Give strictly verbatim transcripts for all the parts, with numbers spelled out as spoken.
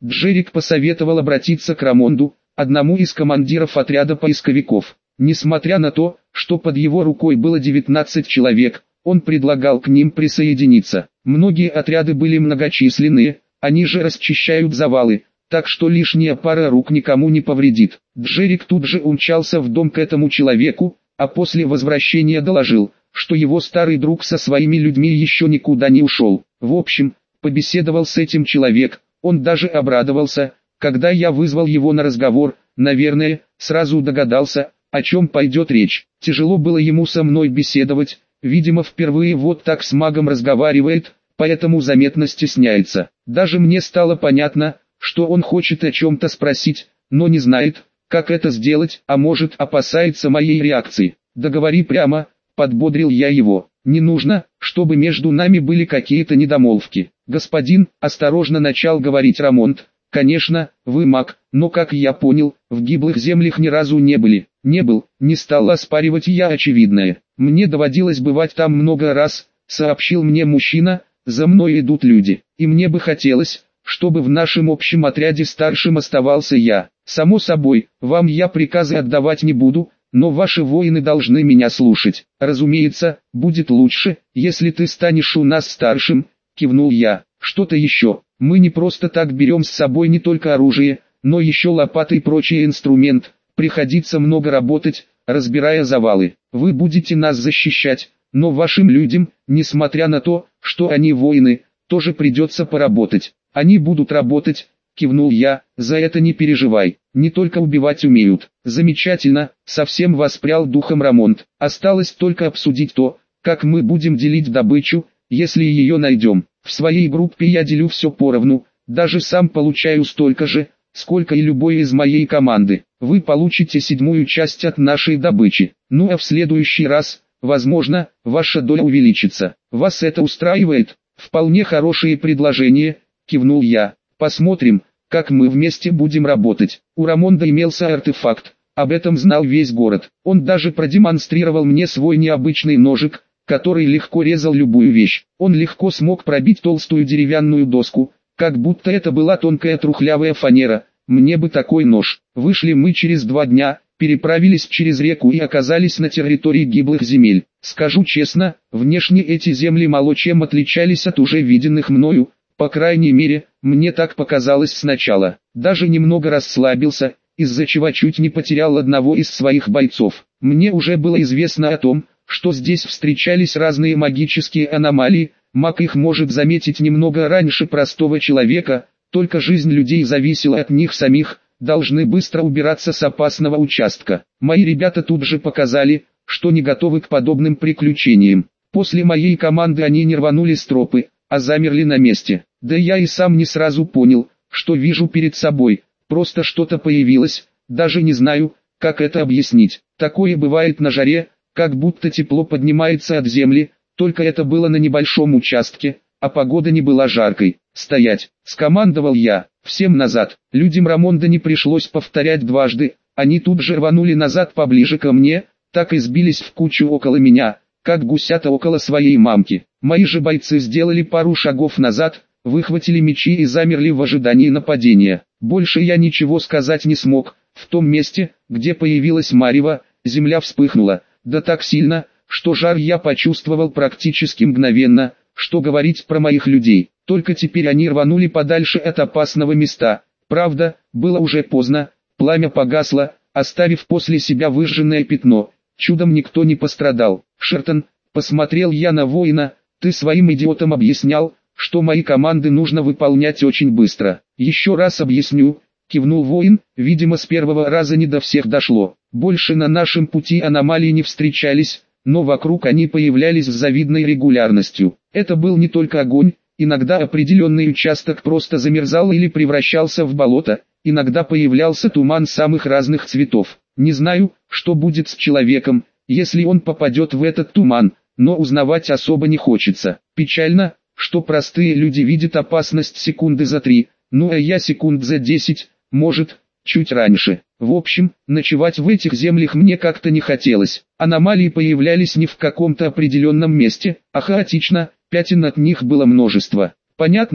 Джерик посоветовал обратиться к Рамонду, одному из командиров отряда поисковиков. Несмотря на то, что под его рукой было девятнадцать человек, он предлагал к ним присоединиться. Многие отряды были многочисленные, они же расчищают завалы, так что лишняя пара рук никому не повредит. Джерик тут же умчался в дом к этому человеку, а после возвращения доложил, что его старый друг со своими людьми еще никуда не ушел. В общем, побеседовал с этим человек, он даже обрадовался, когда я вызвал его на разговор, наверное, сразу догадался, о чем пойдет речь. Тяжело было ему со мной беседовать, видимо впервые вот так с магом разговаривает, поэтому заметно стесняется. Даже мне стало понятно, что он хочет о чем-то спросить, но не знает, как это сделать, а может опасается моей реакции. «Да говори прямо», — подбодрил я его, — «не нужно, чтобы между нами были какие-то недомолвки». «Господин», — осторожно начал говорить Рамонд, — «конечно, вы маг, но как я понял, в гиблых землях ни разу не были». «Не был», — не стал оспаривать я очевидное. «Мне доводилось бывать там много раз», — сообщил мне мужчина, — «за мной идут люди, и мне бы хотелось, чтобы в нашем общем отряде старшим оставался я. Само собой, вам я приказы отдавать не буду, но ваши воины должны меня слушать. Разумеется, будет лучше, если ты станешь у нас старшим», — кивнул я. «Что-то еще, мы не просто так берем с собой не только оружие, но еще лопаты и прочий инструмент, приходится много работать, разбирая завалы. Вы будете нас защищать, но вашим людям, несмотря на то, что они воины, тоже придется поработать». «Они будут работать», — кивнул я, — «за это не переживай, не только убивать умеют». «Замечательно», — совсем воспрял духом Рамонд. «Осталось только обсудить то, как мы будем делить добычу, если ее найдем. В своей группе я делю все поровну, даже сам получаю столько же, сколько и любой из моей команды. Вы получите седьмую часть от нашей добычи. Ну а в следующий раз, возможно, ваша доля увеличится. Вас это устраивает?» «Вполне хорошее предложение», — кивнул я. «Посмотрим, как мы вместе будем работать». У Рамонда имелся артефакт, об этом знал весь город. Он даже продемонстрировал мне свой необычный ножик, который легко резал любую вещь. Он легко смог пробить толстую деревянную доску, как будто это была тонкая трухлявая фанера. Мне бы такой нож. Вышли мы через два дня, переправились через реку и оказались на территории гиблых земель. Скажу честно, внешне эти земли мало чем отличались от уже виденных мною, по крайней мере, мне так показалось сначала. Даже немного расслабился, из-за чего чуть не потерял одного из своих бойцов. Мне уже было известно о том, что здесь встречались разные магические аномалии, маг их может заметить немного раньше простого человека, только жизнь людей зависела от них самих, должны быстро убираться с опасного участка. Мои ребята тут же показали, что не готовы к подобным приключениям. После моей команды они не рванули с тропы, а замерли на месте. Да я и сам не сразу понял, что вижу перед собой, просто что-то появилось, даже не знаю, как это объяснить. Такое бывает на жаре, как будто тепло поднимается от земли, только это было на небольшом участке, а погода не была жаркой. «Стоять!» — скомандовал я. «Всем назад!» Людям Рамонда не пришлось повторять дважды, они тут же рванули назад поближе ко мне, так и сбились в кучу около меня, как гусята около своей мамки. Мои же бойцы сделали пару шагов назад, выхватили мечи и замерли в ожидании нападения. Больше я ничего сказать не смог. В том месте, где появилась марево, земля вспыхнула, да так сильно, что жар я почувствовал практически мгновенно. Что говорить про моих людей, только теперь они рванули подальше от опасного места. Правда, было уже поздно, пламя погасло, оставив после себя выжженное пятно. Чудом никто не пострадал. «Шертон», посмотрел я на воина, — «ты своим идиотам объяснял, что мои команды нужно выполнять очень быстро». «Еще раз объясню», — кивнул воин, видимо с первого раза не до всех дошло. «Больше на нашем пути аномалии не встречались, но вокруг они появлялись с завидной регулярностью. Это был не только огонь, иногда определенный участок просто замерзал или превращался в болото, иногда появлялся туман самых разных цветов. Не знаю, что будет с человеком, если он попадет в этот туман, но узнавать особо не хочется. Печально, что простые люди видят опасность секунды за три, ну а я секунд за десять, может, чуть раньше. В общем, ночевать в этих землях мне как-то не хотелось. Аномалии появлялись не в каком-то определенном месте, а хаотично, пятен от них было множество. Понятно,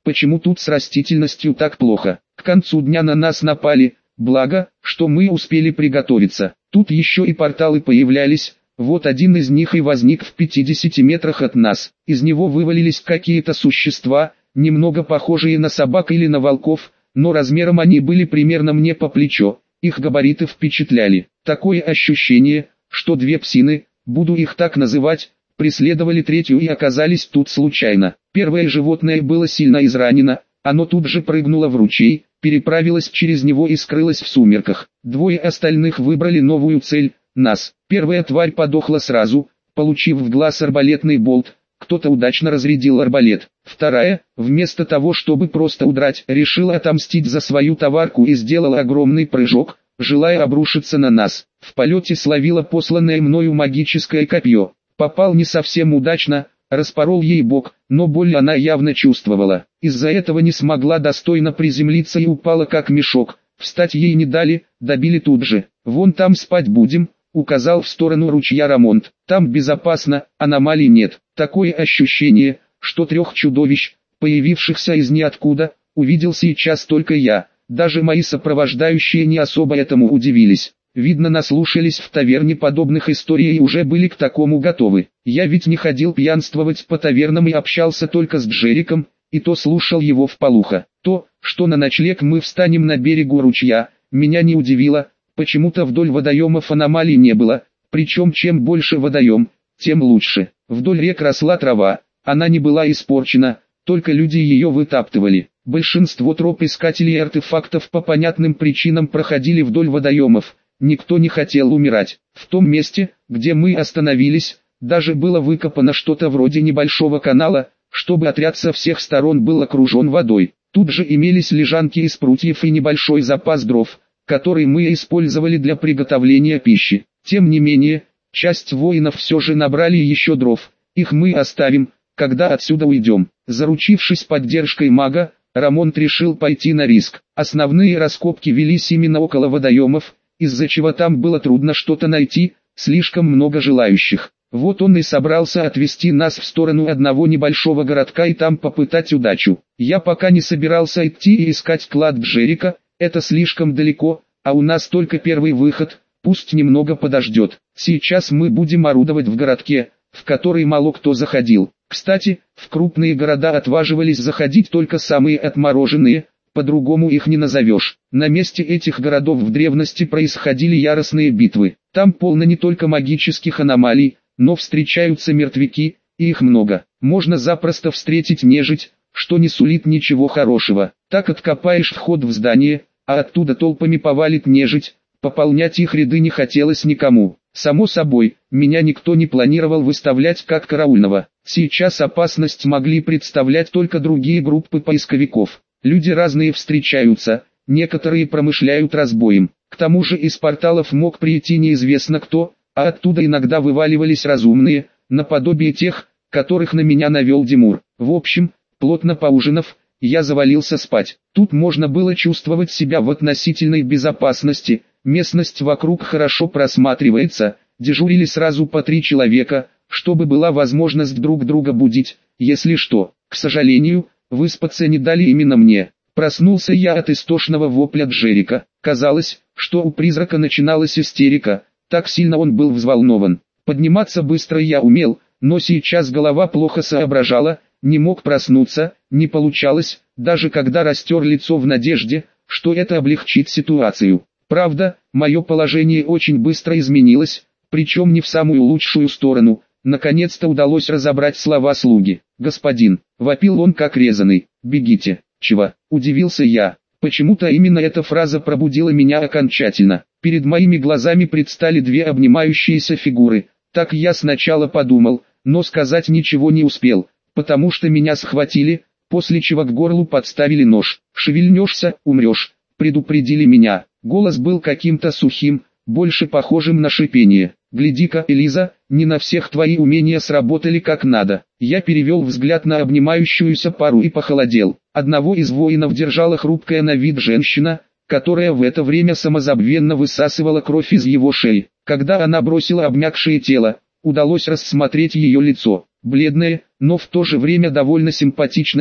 почему тут с растительностью так плохо? К концу дня на нас напали, благо, что мы успели приготовиться. Тут еще и порталы появлялись, вот один из них и возник в пятидесяти метрах от нас. Из него вывалились какие-то существа, немного похожие на собак или на волков, но размером они были примерно мне по плечо, их габариты впечатляли. Такое ощущение, что две псины, буду их так называть, преследовали третью и оказались тут случайно. Первое животное было сильно изранено, оно тут же прыгнуло в ручей, переправилось через него и скрылось в сумерках. Двое остальных выбрали новую цель – нас. Первая тварь подохла сразу, получив в глаз арбалетный болт, кто-то удачно разрядил арбалет. Вторая, вместо того чтобы просто удрать, решила отомстить за свою товарку и сделала огромный прыжок, желая обрушиться на нас. В полете словила посланное мною магическое копье. Попал не совсем удачно, распорол ей бок, но боль она явно чувствовала. Из-за этого не смогла достойно приземлиться и упала как мешок. Встать ей не дали, добили тут же. «Вон там спать будем», — указал в сторону ручья Рамонт. «Там безопасно, аномалий нет». Такое ощущение, что трех чудовищ, появившихся из ниоткуда, увидел сейчас только я. Даже мои сопровождающие не особо этому удивились. Видно, наслушались в таверне подобных историй и уже были к такому готовы. Я ведь не ходил пьянствовать по тавернам и общался только с Джериком, и то слушал его вполуха. То, что на ночлег мы встанем на берегу ручья, меня не удивило, почему-то вдоль водоемов аномалий не было, причем чем больше водоем, тем лучше. Вдоль рек росла трава, она не была испорчена, только люди ее вытаптывали. Большинство троп искателей артефактов по понятным причинам проходили вдоль водоемов. Никто не хотел умирать. В том месте, где мы остановились, даже было выкопано что-то вроде небольшого канала, чтобы отряд со всех сторон был окружен водой. Тут же имелись лежанки из прутьев и небольшой запас дров, который мы использовали для приготовления пищи. Тем не менее, часть воинов все же набрали еще дров, их мы оставим, когда отсюда уйдем. Заручившись поддержкой мага, Рамонт решил пойти на риск. Основные раскопки велись именно около водоемов, из-за чего там было трудно что-то найти, слишком много желающих. Вот он и собрался отвести нас в сторону одного небольшого городка и там попытать удачу. Я пока не собирался идти и искать клад Джерика, это слишком далеко, а у нас только первый выход, пусть немного подождет. Сейчас мы будем орудовать в городке, в который мало кто заходил. Кстати, в крупные города отваживались заходить только самые отмороженные, по-другому их не назовешь. На месте этих городов в древности происходили яростные битвы. Там полно не только магических аномалий, но встречаются мертвяки, и их много. Можно запросто встретить нежить, что не сулит ничего хорошего. Так откопаешь вход в здание, а оттуда толпами повалит нежить, пополнять их ряды не хотелось никому. Само собой, меня никто не планировал выставлять как караульного. Сейчас опасность могли представлять только другие группы поисковиков. Люди разные встречаются, некоторые промышляют разбоем. К тому же из порталов мог прийти неизвестно кто, а оттуда иногда вываливались разумные, наподобие тех, которых на меня навел Димур. В общем, плотно поужинав, я завалился спать. Тут можно было чувствовать себя в относительной безопасности, местность вокруг хорошо просматривается, дежурили сразу по три человека, чтобы была возможность друг друга будить, если что. К сожалению, выспаться не дали именно мне. Проснулся я от истошного вопля Джерика. Казалось, что у призрака начиналась истерика, так сильно он был взволнован. Подниматься быстро я умел, но сейчас голова плохо соображала, не мог проснуться, не получалось, даже когда растер лицо в надежде, что это облегчит ситуацию. Правда, мое положение очень быстро изменилось, причем не в самую лучшую сторону. Наконец-то удалось разобрать слова слуги. «Господин», — вопил он как резаный, — «бегите». «Чего?» — удивился я. Почему-то именно эта фраза пробудила меня окончательно. Перед моими глазами предстали две обнимающиеся фигуры. Так я сначала подумал, но сказать ничего не успел, потому что меня схватили, после чего к горлу подставили нож. «Шевельнешься, умрешь», — предупредили меня. Голос был каким-то сухим, больше похожим на шипение. «Гляди-ка, Элиза, не на всех твои умения сработали как надо». Я перевел взгляд на обнимающуюся пару и похолодел. Одного из воинов держала хрупкая на вид женщина, которая в это время самозабвенно высасывала кровь из его шеи. Когда она бросила обмякшее тело, удалось рассмотреть ее лицо. Бледное, но в то же время довольно симпатичное,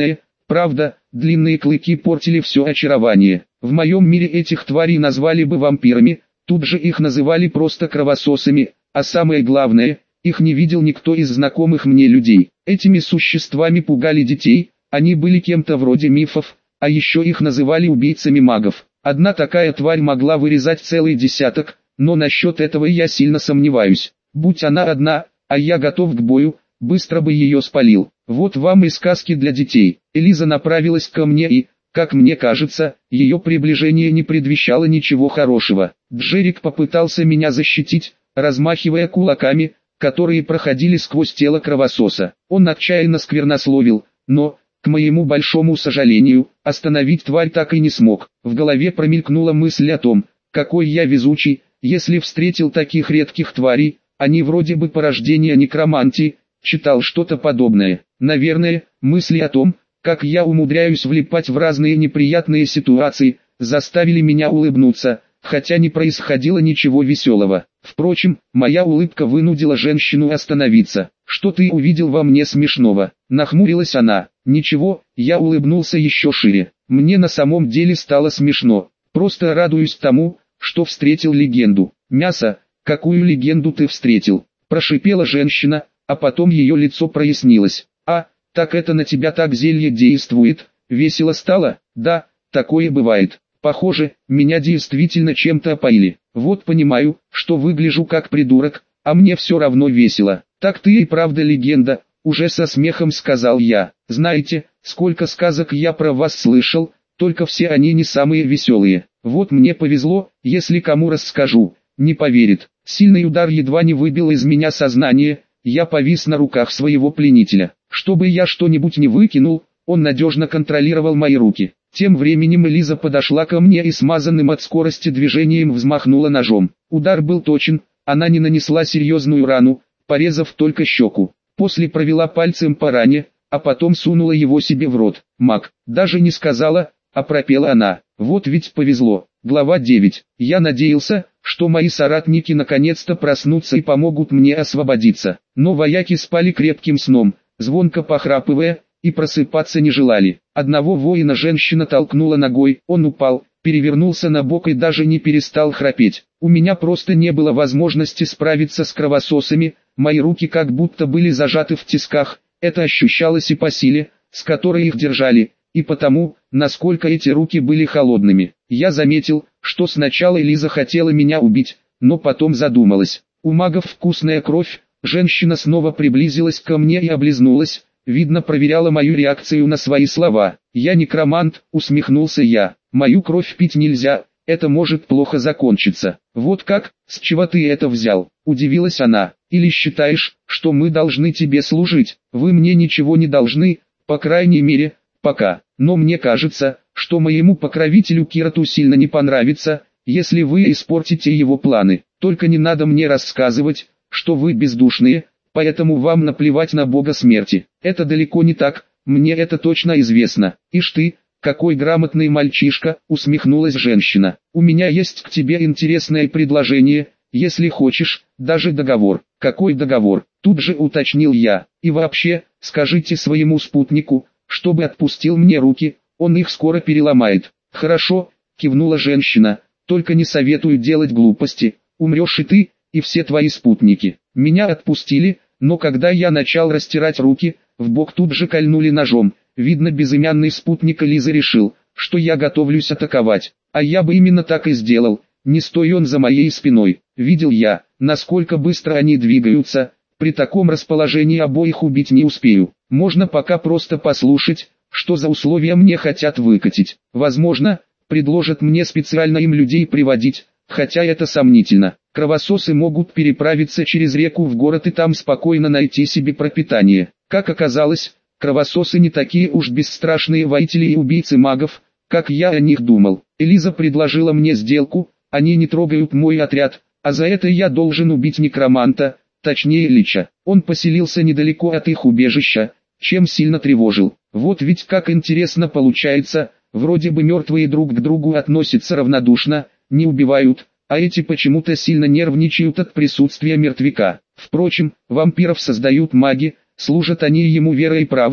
Правда, длинные клыки портили все очарование. В моем мире этих тварей назвали бы вампирами, тут же их называли просто кровососами, а самое главное, их не видел никто из знакомых мне людей. Этими существами пугали детей, они были кем-то вроде мифов, а еще их называли убийцами магов. Одна такая тварь могла вырезать целый десяток, но насчет этого я сильно сомневаюсь. Будь она одна, а я готов к бою, быстро бы ее спалил. Вот вам и сказки для детей. Элиза направилась ко мне и, как мне кажется, ее приближение не предвещало ничего хорошего. Джерик попытался меня защитить, размахивая кулаками, которые проходили сквозь тело кровососа. Он отчаянно сквернословил, но, к моему большому сожалению, остановить тварь так и не смог. В голове промелькнула мысль о том, какой я везучий, если встретил таких редких тварей, они вроде бы порождения некромантии, читал что-то подобное. Наверное, мысли о том, как я умудряюсь влипать в разные неприятные ситуации, заставили меня улыбнуться, хотя не происходило ничего веселого. Впрочем, моя улыбка вынудила женщину остановиться. «Что ты увидел во мне смешного?» Нахмурилась она. «Ничего», я улыбнулся еще шире. «Мне на самом деле стало смешно. Просто радуюсь тому, что встретил легенду». «Мясо? Какую легенду ты встретил?» Прошипела женщина, а потом ее лицо прояснилось. «А, так это на тебя так зелье действует?» Весело стало? «Да, такое бывает. Похоже, меня действительно чем-то опоили. Вот понимаю, что выгляжу как придурок, а мне все равно весело». «Так ты и правда легенда», уже со смехом сказал я. «Знаете, сколько сказок я про вас слышал, только все они не самые веселые. Вот мне повезло, если кому расскажу, не поверит». Сильный удар едва не выбил из меня сознание, я повис на руках своего пленителя. Чтобы я что-нибудь не выкинул, он надежно контролировал мои руки. Тем временем Элиза подошла ко мне и смазанным от скорости движением взмахнула ножом. Удар был точен, она не нанесла серьезную рану, порезав только щеку. После провела пальцем по ране, а потом сунула его себе в рот. «Маг», даже не сказала, а пропела она. Вот ведь повезло. Глава девять. Я надеялся, что мои соратники наконец-то проснутся и помогут мне освободиться. Но вояки спали крепким сном, звонко похрапывая, и просыпаться не желали. Одного воина женщина толкнула ногой, он упал, перевернулся на бок и даже не перестал храпеть. У меня просто не было возможности справиться с кровососами, мои руки как будто были зажаты в тисках, это ощущалось и по силе, с которой их держали, и потому, насколько эти руки были холодными. Я заметил, что сначала Элиза хотела меня убить, но потом задумалась. У магов вкусная кровь, женщина снова приблизилась ко мне и облизнулась, видно проверяла мою реакцию на свои слова. «Я некромант», усмехнулся я, «мою кровь пить нельзя, это может плохо закончиться». «Вот как, с чего ты это взял?» Удивилась она. «Или считаешь, что мы должны тебе служить?» «Вы мне ничего не должны, по крайней мере, пока. Но мне кажется, что моему покровителю Кирату сильно не понравится, если вы испортите его планы. Только не надо мне рассказывать, что вы бездушные, поэтому вам наплевать на бога смерти. Это далеко не так, мне это точно известно». «Ишь ты, какой грамотный мальчишка», усмехнулась женщина. «У меня есть к тебе интересное предложение, если хочешь, даже договор». «Какой договор?» Тут же уточнил я. «И вообще, скажите своему спутнику, чтобы отпустил мне руки, он их скоро переломает». «Хорошо», кивнула женщина, «только не советую делать глупости, умрешь и ты, и все твои спутники». Меня отпустили, но когда я начал растирать руки, в бок тут же кольнули ножом. Видно, безымянный спутник Элизы решил, что я готовлюсь атаковать, а я бы именно так и сделал, не стой он за моей спиной. Видел я, насколько быстро они двигаются, при таком расположении обоих убить не успею. Можно пока просто послушать, что за условия мне хотят выкатить. Возможно, предложат мне специально им людей приводить, хотя это сомнительно. Кровососы могут переправиться через реку в город и там спокойно найти себе пропитание. Как оказалось, кровососы не такие уж бесстрашные воители и убийцы магов, как я о них думал. Элиза предложила мне сделку, они не трогают мой отряд, а за это я должен убить некроманта, точнее Лича. Он поселился недалеко от их убежища, чем сильно тревожил. Вот ведь как интересно получается, вроде бы мертвые друг к другу относятся равнодушно, не убивают, а эти почему-то сильно нервничают от присутствия мертвяка. Впрочем, вампиров создают маги, служат они ему верой и правдой,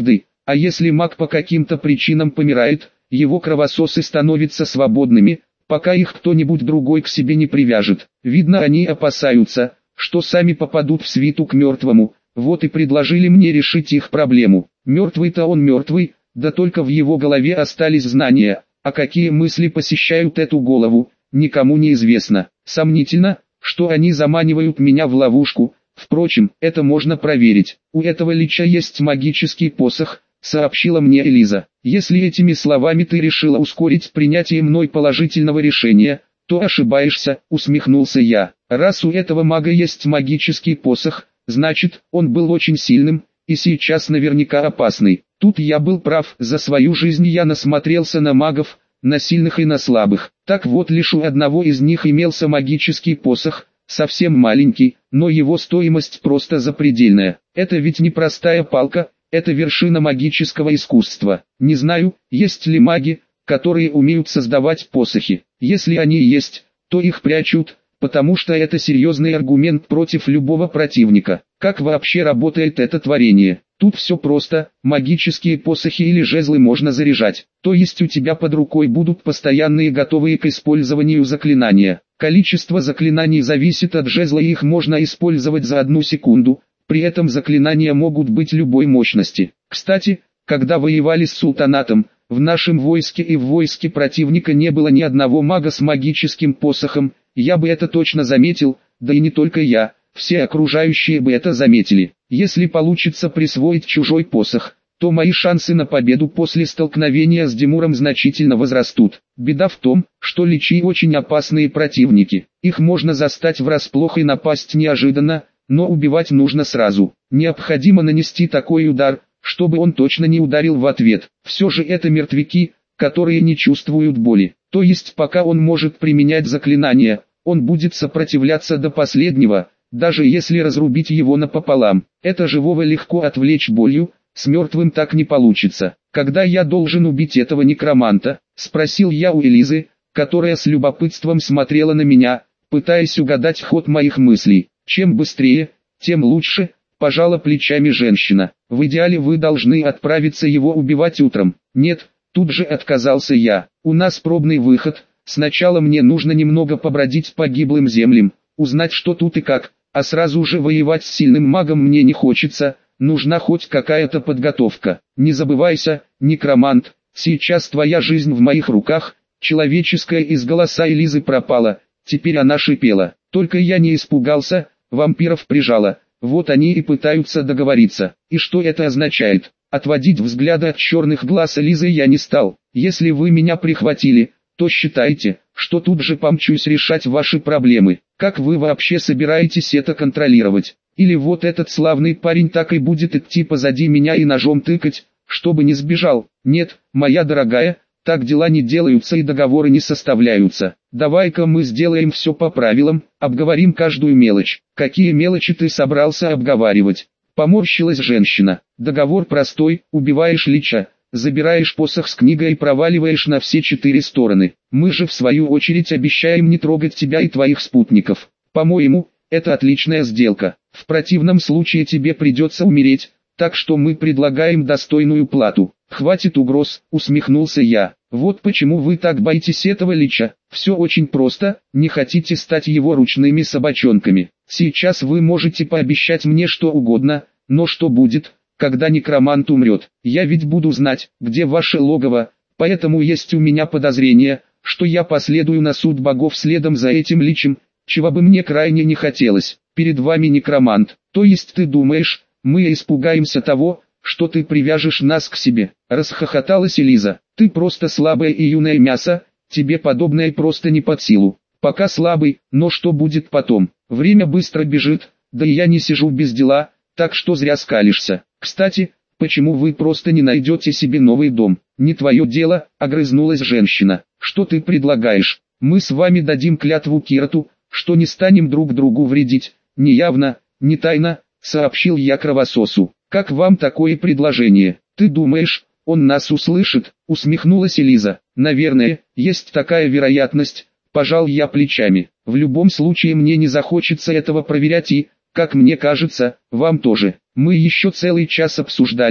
А если маг по каким-то причинам помирает, его кровососы становятся свободными, пока их кто-нибудь другой к себе не привяжет. Видно, они опасаются, что сами попадут в свиту к мертвому, вот и предложили мне решить их проблему. Мертвый-то он мертвый, да только в его голове остались знания, а какие мысли посещают эту голову, никому не известно. Сомнительно, что они заманивают меня в ловушку, впрочем, это можно проверить. У этого лича есть магический посох, сообщила мне Элиза. Если этими словами ты решила ускорить принятие мной положительного решения, то ошибаешься, усмехнулся я. Раз у этого мага есть магический посох, значит, он был очень сильным, и сейчас наверняка опасный. Тут я был прав, за свою жизнь я насмотрелся на магов, на сильных и на слабых. Так вот, лишь у одного из них имелся магический посох, совсем маленький, но его стоимость просто запредельная. Это ведь не простая палка, это вершина магического искусства. Не знаю, есть ли маги, которые умеют создавать посохи. Если они есть, то их прячут, потому что это серьезный аргумент против любого противника. Как вообще работает это творение? Тут все просто, магические посохи или жезлы можно заряжать, то есть у тебя под рукой будут постоянные готовые к использованию заклинания. Количество заклинаний зависит от жезла, и их можно использовать за одну секунду, при этом заклинания могут быть любой мощности. Кстати, когда воевали с султанатом, в нашем войске и в войске противника не было ни одного мага с магическим посохом, я бы это точно заметил, да и не только я, все окружающие бы это заметили. Если получится присвоить чужой посох, то мои шансы на победу после столкновения с Димуром значительно возрастут. Беда в том, что личи очень опасные противники, их можно застать врасплох и напасть неожиданно, но убивать нужно сразу. Необходимо нанести такой удар, чтобы он точно не ударил в ответ. Все же это мертвяки, которые не чувствуют боли. То есть пока он может применять заклинания, он будет сопротивляться до последнего, даже если разрубить его напополам. Это живого легко отвлечь болью, с мертвым так не получится. Когда я должен убить этого некроманта, спросил я у Элизы, которая с любопытством смотрела на меня, пытаясь угадать ход моих мыслей. Чем быстрее, тем лучше, пожала плечами женщина. В идеале вы должны отправиться его убивать утром. Нет, тут же отказался я. У нас пробный выход, сначала мне нужно немного побродить по гиблым землям, узнать что тут и как, а сразу же воевать с сильным магом мне не хочется, нужна хоть какая-то подготовка. Не забывайся, некромант, сейчас твоя жизнь в моих руках. Человеческая из голоса Элизы пропала, теперь она шипела. Только я не испугался, вампиров прижало, вот они и пытаются договориться. И что это означает? Отводить взгляды от черных глаз Элизы я не стал. Если вы меня прихватили, то считайте, что тут же помчусь решать ваши проблемы. Как вы вообще собираетесь это контролировать? Или вот этот славный парень так и будет идти позади меня и ножом тыкать, чтобы не сбежал? Нет, моя дорогая, так дела не делаются и договоры не составляются. Давай-ка мы сделаем все по правилам, обговорим каждую мелочь. Какие мелочи ты собрался обговаривать? Поморщилась женщина. Договор простой, убиваешь лича, забираешь посох с книгой и проваливаешь на все четыре стороны. Мы же в свою очередь обещаем не трогать тебя и твоих спутников. По-моему, это отличная сделка. В противном случае тебе придется умереть, так что мы предлагаем достойную плату. Хватит угроз, усмехнулся я. Вот почему вы так боитесь этого лича. Все очень просто, не хотите стать его ручными собачонками. Сейчас вы можете пообещать мне что угодно, но что будет, когда некромант умрет? Я ведь буду знать, где ваше логово, поэтому есть у меня подозрение, что я последую на суд богов следом за этим личем, чего бы мне крайне не хотелось. Перед вами некромант, то есть ты думаешь, мы испугаемся того, что ты привяжешь нас к себе? Расхохоталась Элиза. Ты просто слабое и юное мясо, тебе подобное просто не под силу. Пока слабый, но что будет потом? Время быстро бежит, да и я не сижу без дела, так что зря скалишься. Кстати, почему вы просто не найдете себе новый дом? Не твое дело, огрызнулась женщина. Что ты предлагаешь? Мы с вами дадим клятву Кирату, что не станем друг другу вредить, ни явно, ни тайно, сообщил я кровососу. Как вам такое предложение? Ты думаешь, он нас услышит? Усмехнулась Элиза. Наверное, есть такая вероятность, пожал я плечами. В любом случае мне не захочется этого проверять и, как мне кажется, вам тоже. Мы еще целый час обсуждали,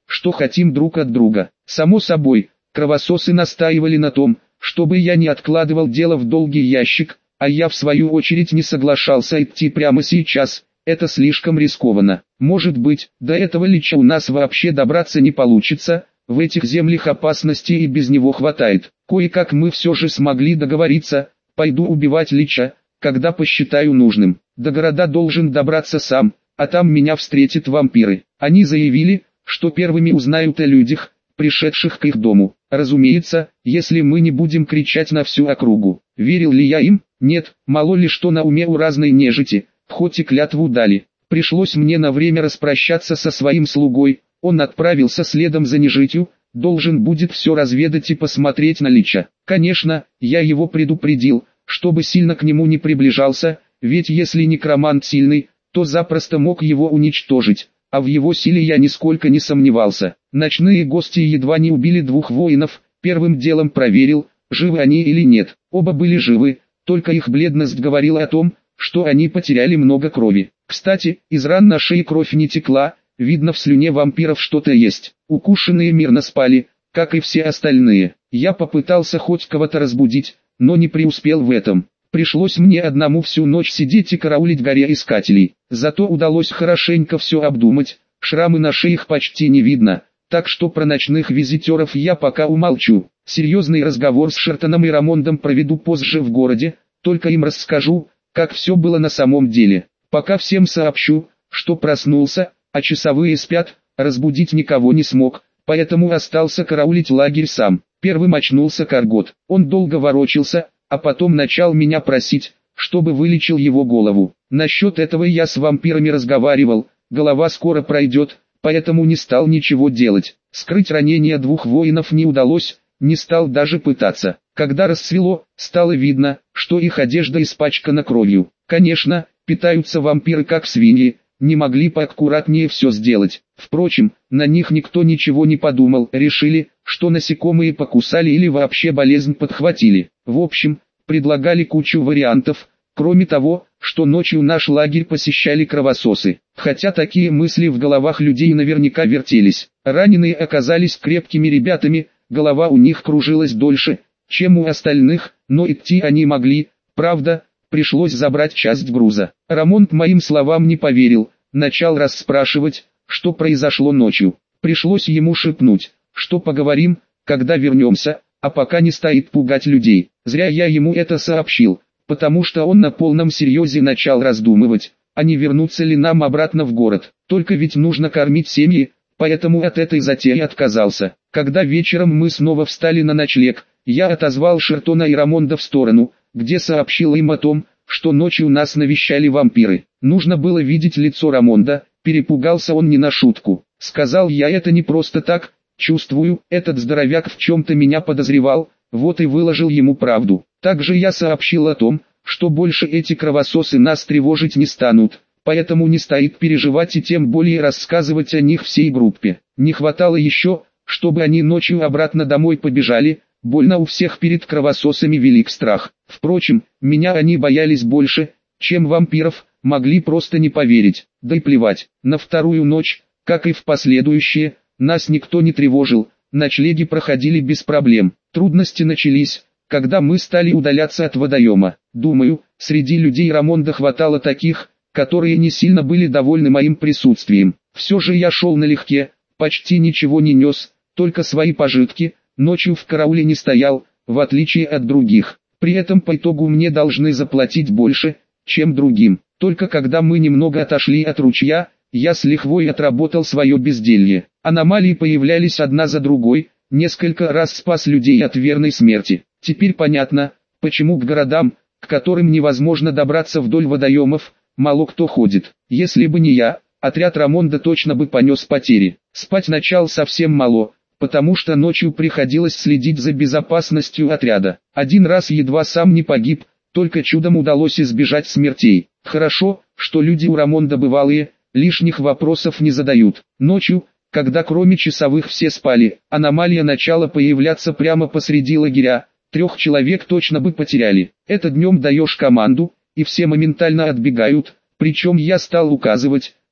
что хотим друг от друга. Само собой, кровососы настаивали на том, чтобы я не откладывал дело в долгий ящик, а я в свою очередь не соглашался идти прямо сейчас, это слишком рискованно. Может быть, до этого лича у нас вообще добраться не получится, в этих землях опасности и без него хватает. Кое-как мы все же смогли договориться, пойду убивать лича, когда посчитаю нужным. До города должен добраться сам, а там меня встретят вампиры. Они заявили, что первыми узнают о людях, пришедших к их дому. Разумеется, если мы не будем кричать на всю округу. Верил ли я им? Нет, мало ли что на уме у разной нежити, хоть и клятву дали. Пришлось мне на время распрощаться со своим слугой, он отправился следом за нежитью, должен будет все разведать и посмотреть на лича. Конечно, я его предупредил, чтобы сильно к нему не приближался, ведь если некромант сильный, то запросто мог его уничтожить, а в его силе я нисколько не сомневался. Ночные гости едва не убили двух воинов, первым делом проверил, живы они или нет. Оба были живы, только их бледность говорила о том, что они потеряли много крови. Кстати, из ран на шее кровь не текла, видно в слюне вампиров что-то есть. Укушенные мирно спали, как и все остальные. Я попытался хоть кого-то разбудить, но не преуспел в этом. Пришлось мне одному всю ночь сидеть и караулить горе искателей. Зато удалось хорошенько все обдумать, шрамы на шеях почти не видно, так что про ночных визитеров я пока умолчу. Серьезный разговор с Шертоном и Рамондом проведу позже в городе, только им расскажу, как все было на самом деле. Пока всем сообщу, что проснулся, а часовые спят, разбудить никого не смог, поэтому остался караулить лагерь сам. Первым очнулся Каргот. Он долго ворочался, а потом начал меня просить, чтобы вылечил его голову. Насчет этого я с вампирами разговаривал, голова скоро пройдет, поэтому не стал ничего делать. Скрыть ранения двух воинов не удалось, не стал даже пытаться. Когда рассвело, стало видно, что их одежда испачкана кровью. Конечно, питаются вампиры как свиньи, не могли поаккуратнее все сделать. Впрочем, на них никто ничего не подумал, решили, что насекомые покусали или вообще болезнь подхватили. В общем, предлагали кучу вариантов, кроме того, что ночью наш лагерь посещали кровососы. Хотя такие мысли в головах людей наверняка вертелись. Раненые оказались крепкими ребятами, голова у них кружилась дольше, чем у остальных, но идти они могли, правда, пришлось забрать часть груза. Рамонд моим словам не поверил, начал расспрашивать, что произошло ночью. Пришлось ему шепнуть, что поговорим, когда вернемся, а пока не стоит пугать людей. Зря я ему это сообщил, потому что он на полном серьезе начал раздумывать, а не вернуться ли нам обратно в город. Только ведь нужно кормить семьи, поэтому от этой затеи отказался. Когда вечером мы снова встали на ночлег, я отозвал Шертона и Рамонда в сторону, где сообщил им о том, что ночью нас навещали вампиры. Нужно было видеть лицо Рамонда, перепугался он не на шутку. Сказал я это не просто так, чувствую, этот здоровяк в чем-то меня подозревал, вот и выложил ему правду. Также я сообщил о том, что больше эти кровососы нас тревожить не станут, поэтому не стоит переживать и тем более рассказывать о них всей группе. Не хватало еще, чтобы они ночью обратно домой побежали, больно у всех перед кровососами велик страх. Впрочем, меня они боялись больше, чем вампиров, могли просто не поверить, да и плевать. На вторую ночь, как и в последующие, нас никто не тревожил, ночлеги проходили без проблем. Трудности начались, когда мы стали удаляться от водоема. Думаю, среди людей Рамонда хватало таких, которые не сильно были довольны моим присутствием. Все же я шел налегке, почти ничего не нес, только свои пожитки, ночью в карауле не стоял, в отличие от других. При этом по итогу мне должны заплатить больше, чем другим. Только когда мы немного отошли от ручья, я с лихвой отработал свое безделье. Аномалии появлялись одна за другой, несколько раз спас людей от верной смерти. Теперь понятно, почему к городам, к которым невозможно добраться вдоль водоемов, мало кто ходит. Если бы не я, отряд Рамонда точно бы понес потери. Спать начал совсем мало, потому что ночью приходилось следить за безопасностью отряда. Один раз едва сам не погиб, только чудом удалось избежать смертей. Хорошо, что люди у Рамонда бывалые, лишних вопросов не задают. Ночью, когда кроме часовых все спали, аномалия начала появляться прямо посреди лагеря, трех человек точно бы потеряли. Это днем даешь команду, и все моментально отбегают, причем я стал указывать,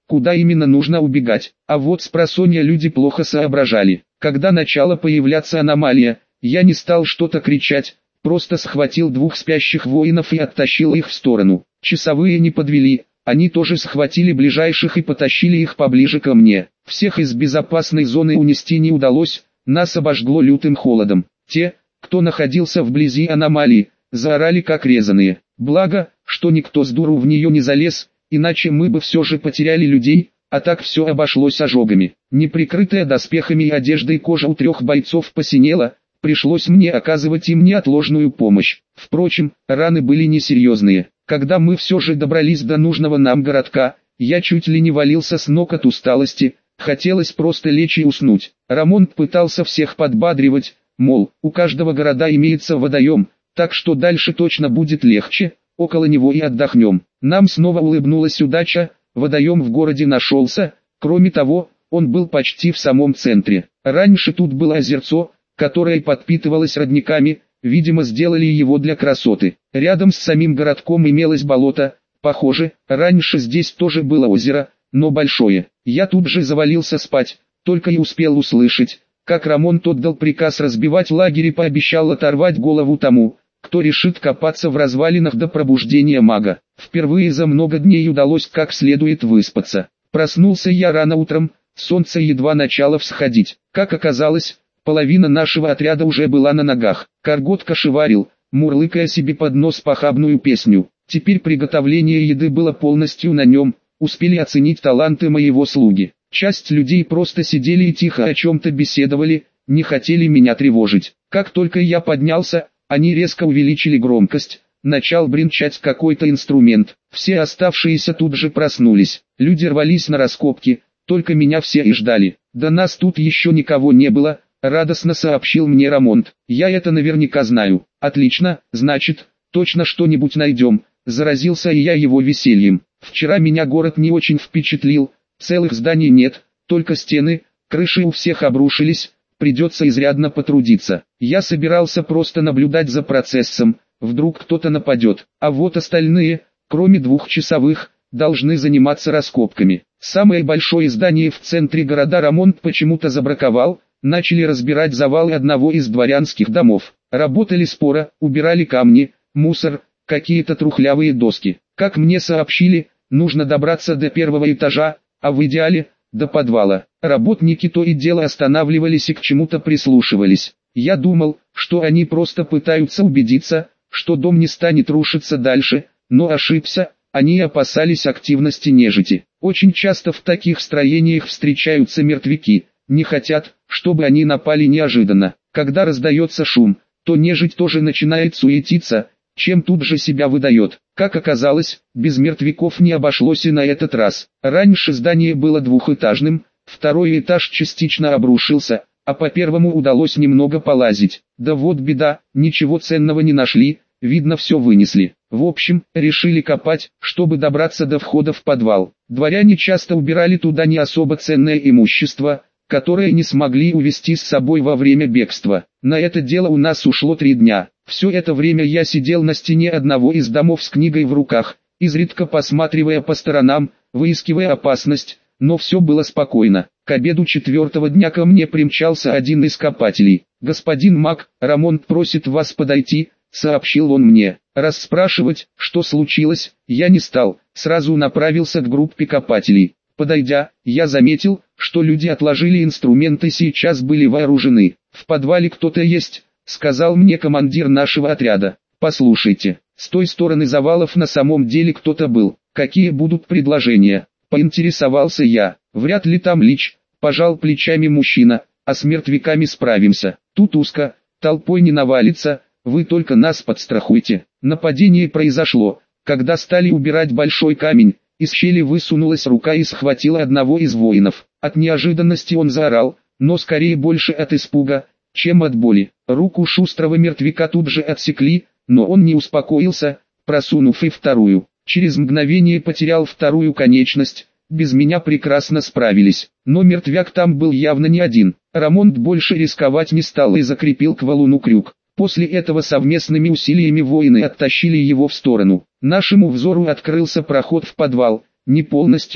куда именно нужно убегать. А вот спросонья люди плохо соображали. Когда начала появляться аномалия, я не стал что-то кричать, просто схватил двух спящих воинов и оттащил их в сторону. Часовые не подвели, они тоже схватили ближайших и потащили их поближе ко мне. Всех из безопасной зоны унести не удалось, нас обожгло лютым холодом. Те, кто находился вблизи аномалии, заорали как резаные. Благо, что никто с дуру в нее не залез, иначе мы бы все же потеряли людей, а так все обошлось ожогами. Неприкрытая доспехами и одеждой кожа у трех бойцов посинела, пришлось мне оказывать им неотложную помощь. Впрочем, раны были несерьезные. Когда мы все же добрались до нужного нам городка, я чуть ли не валился с ног от усталости, хотелось просто лечь и уснуть. Рамонт пытался всех подбадривать, мол, у каждого города имеется водоем, так что дальше точно будет легче, около него и отдохнем. Нам снова улыбнулась удача, водоем в городе нашелся, кроме того, он был почти в самом центре. Раньше тут было озерцо, которое подпитывалось родниками, видимо сделали его для красоты. Рядом с самим городком имелось болото, похоже, раньше здесь тоже было озеро, но большое. Я тут же завалился спать, только и успел услышать, как Рамонт отдал приказ разбивать лагерь и пообещал оторвать голову тому, кто решит копаться в развалинах до пробуждения мага. Впервые за много дней удалось как следует выспаться. Проснулся я рано утром, солнце едва начало всходить. Как оказалось, половина нашего отряда уже была на ногах. Каргот кошеварил, мурлыкая себе под нос похабную песню. Теперь приготовление еды было полностью на нем, успели оценить таланты моего слуги. Часть людей просто сидели и тихо о чем-то беседовали, не хотели меня тревожить. Как только я поднялся, они резко увеличили громкость, начал бренчать какой-то инструмент. Все оставшиеся тут же проснулись. Люди рвались на раскопки, только меня все и ждали. Да нас тут еще никого не было, радостно сообщил мне Рамонт. Я это наверняка знаю. Отлично, значит, точно что-нибудь найдем. Заразился и я его весельем. Вчера меня город не очень впечатлил, целых зданий нет, только стены, крыши у всех обрушились, придется изрядно потрудиться. Я собирался просто наблюдать за процессом, вдруг кто-то нападет, а вот остальные, кроме двух часовых, должны заниматься раскопками. Самое большое здание в центре города Рамонт почему-то забраковал, начали разбирать завалы одного из дворянских домов. Работали споро, убирали камни, мусор, какие-то трухлявые доски. Как мне сообщили, нужно добраться до первого этажа, а в идеале, до подвала. Работники то и дело останавливались и к чему-то прислушивались. Я думал, что они просто пытаются убедиться, что дом не станет рушиться дальше, но ошибся, они опасались активности нежити. Очень часто в таких строениях встречаются мертвяки, не хотят, чтобы они напали неожиданно. Когда раздается шум, то нежить тоже начинает суетиться, чем тут же себя выдает. Как оказалось, без мертвяков не обошлось и на этот раз. Раньше здание было двухэтажным, второй этаж частично обрушился, а по первому удалось немного полазить. Да вот беда, ничего ценного не нашли, видно все вынесли. В общем, решили копать, чтобы добраться до входа в подвал. Дворяне часто убирали туда не особо ценное имущество, которое не смогли увезти с собой во время бегства. На это дело у нас ушло три дня. Все это время я сидел на стене одного из домов с книгой в руках, изредка посматривая по сторонам, выискивая опасность, но все было спокойно. К обеду четвертого дня ко мне примчался один из копателей. «Господин маг, Рамонт просит вас подойти», — сообщил он мне. Расспрашивать, что случилось, я не стал, сразу направился к группе копателей. Подойдя, я заметил, что люди отложили инструменты и сейчас были вооружены. «В подвале кто-то есть», — сказал мне командир нашего отряда. «Послушайте, с той стороны завалов на самом деле кто-то был. Какие будут предложения?» Поинтересовался я. «Вряд ли там лич», — пожал плечами мужчина, «а с мертвяками справимся. Тут узко, толпой не навалится, вы только нас подстрахуйте». Нападение произошло, когда стали убирать большой камень. Из щели высунулась рука и схватила одного из воинов. От неожиданности он заорал, но скорее больше от испуга, чем от боли. Руку шустрого мертвяка тут же отсекли, но он не успокоился, просунув и вторую. Через мгновение потерял вторую конечность. Без меня прекрасно справились. Но мертвяк там был явно не один. Рамонт больше рисковать не стал и закрепил к валуну крюк. После этого совместными усилиями воины оттащили его в сторону. Нашему взору открылся проход в подвал, не полностью,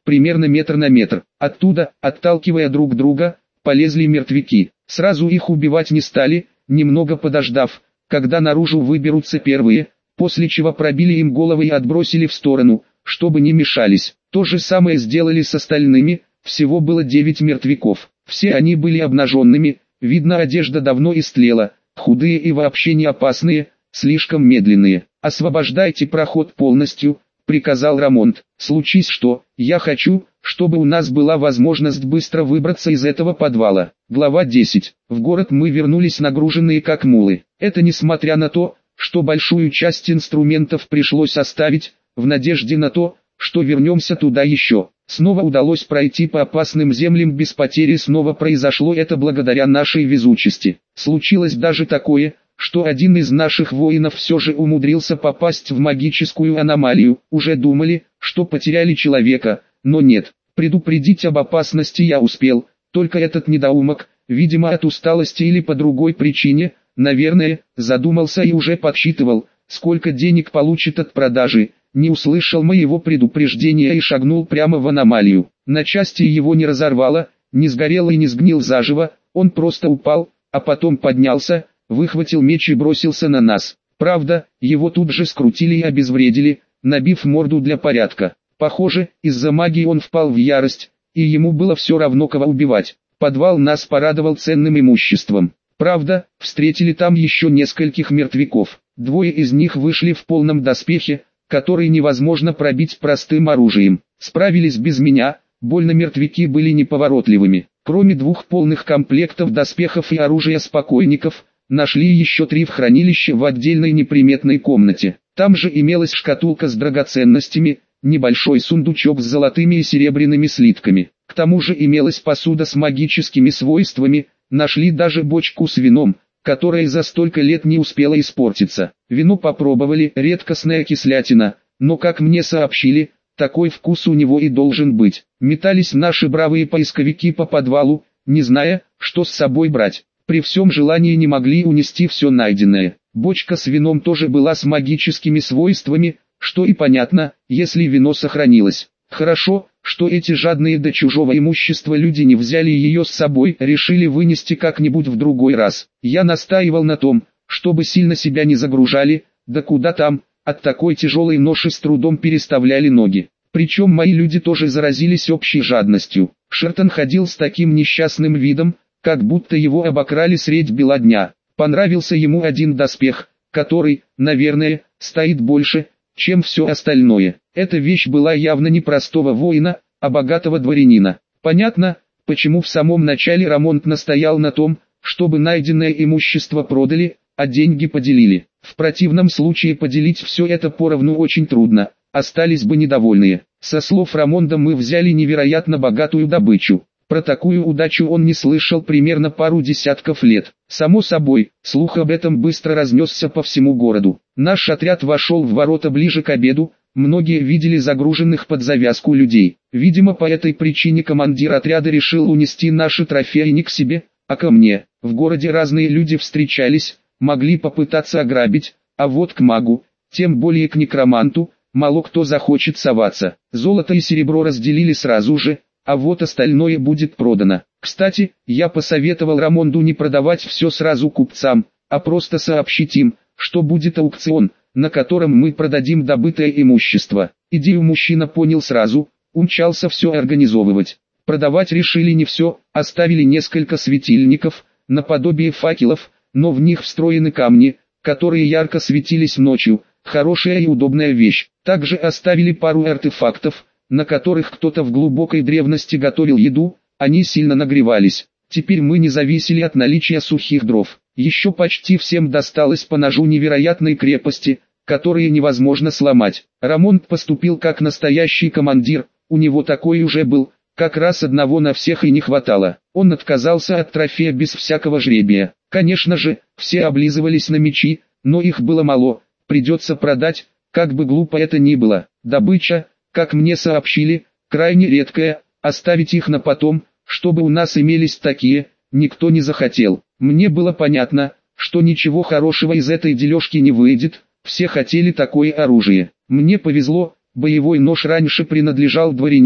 примерно метр на метр. Оттуда, отталкивая друг друга, полезли мертвяки. Сразу их убивать не стали, немного подождав, когда наружу выберутся первые, после чего пробили им головы и отбросили в сторону, чтобы не мешались. То же самое сделали с остальными, всего было девять мертвяков. Все они были обнаженными, видно, одежда давно истлела, худые и вообще не опасные, слишком медленные. «Освобождайте проход полностью», — приказал Рамонт. «Случись что, я хочу, чтобы у нас была возможность быстро выбраться из этого подвала». Глава десять. В город мы вернулись нагруженные как мулы. Это несмотря на то, что большую часть инструментов пришлось оставить, в надежде на то, что вернемся туда еще. Снова удалось пройти по опасным землям без потери, снова произошло это благодаря нашей везучести. Случилось даже такое, что один из наших воинов все же умудрился попасть в магическую аномалию. Уже думали, что потеряли человека, но нет. Предупредить об опасности я успел, только этот недоумок, видимо от усталости или по другой причине, наверное, задумался и уже подсчитывал, сколько денег получит от продажи, не услышал моего предупреждения и шагнул прямо в аномалию. На части его не разорвало, не сгорел и не сгнил заживо, он просто упал, а потом поднялся, выхватил меч и бросился на нас. Правда, его тут же скрутили и обезвредили, набив морду для порядка. Похоже, из-за магии он впал в ярость, и ему было все равно кого убивать. Подвал нас порадовал ценным имуществом. Правда, встретили там еще нескольких мертвяков. Двое из них вышли в полном доспехе, который невозможно пробить простым оружием. Справились без меня, больно мертвяки были неповоротливыми. Кроме двух полных комплектов доспехов и оружия спокойников, нашли еще три в хранилище в отдельной неприметной комнате. Там же имелась шкатулка с драгоценностями, небольшой сундучок с золотыми и серебряными слитками. К тому же имелась посуда с магическими свойствами, нашли даже бочку с вином, которая за столько лет не успела испортиться. Вино попробовали, редкостная кислятина, но как мне сообщили, такой вкус у него и должен быть. Метались наши бравые поисковики по подвалу, не зная, что с собой брать. При всем желании не могли унести все найденное. Бочка с вином тоже была с магическими свойствами, что и понятно, если вино сохранилось. Хорошо, что эти жадные до чужого имущества люди не взяли ее с собой, решили вынести как-нибудь в другой раз. Я настаивал на том, чтобы сильно себя не загружали, да куда там, от такой тяжелой ноши с трудом переставляли ноги. Причем мои люди тоже заразились общей жадностью. Шертон ходил с таким несчастным видом, как будто его обокрали средь бела дня. Понравился ему один доспех, который, наверное, стоит больше, чем все остальное. Эта вещь была явно не простого воина, а богатого дворянина. Понятно, почему в самом начале Рамонт настоял на том, чтобы найденное имущество продали, а деньги поделили. В противном случае поделить все это поровну очень трудно, остались бы недовольные. Со слов Рамонда мы взяли невероятно богатую добычу. Про такую удачу он не слышал примерно пару десятков лет. Само собой, слух об этом быстро разнесся по всему городу. Наш отряд вошел в ворота ближе к обеду, многие видели загруженных под завязку людей. Видимо, по этой причине командир отряда решил унести наши трофеи не к себе, а ко мне. В городе разные люди встречались, могли попытаться ограбить, а вот к магу, тем более к некроманту, мало кто захочет соваться. Золото и серебро разделили сразу же, а вот остальное будет продано. Кстати, я посоветовал Рамонду не продавать все сразу купцам, а просто сообщить им, что будет аукцион, на котором мы продадим добытое имущество. Идею мужчина понял сразу, умчался все организовывать. Продавать решили не все, оставили несколько светильников, наподобие факелов, но в них встроены камни, которые ярко светились ночью, хорошая и удобная вещь. Также оставили пару артефактов, на которых кто-то в глубокой древности готовил еду, они сильно нагревались. Теперь мы не зависели от наличия сухих дров. Еще почти всем досталось по ножу невероятной крепости, которые невозможно сломать. Рамонт поступил как настоящий командир, у него такой уже был, как раз одного на всех и не хватало. Он отказался от трофея без всякого жребия. Конечно же, все облизывались на мечи, но их было мало, придется продать, как бы глупо это ни было. Добыча, как мне сообщили, крайне редкая, оставить их на потом, чтобы у нас имелись такие, никто не захотел. Мне было понятно, что ничего хорошего из этой дележки не выйдет, все хотели такое оружие. Мне повезло, боевой нож раньше принадлежал дворянину,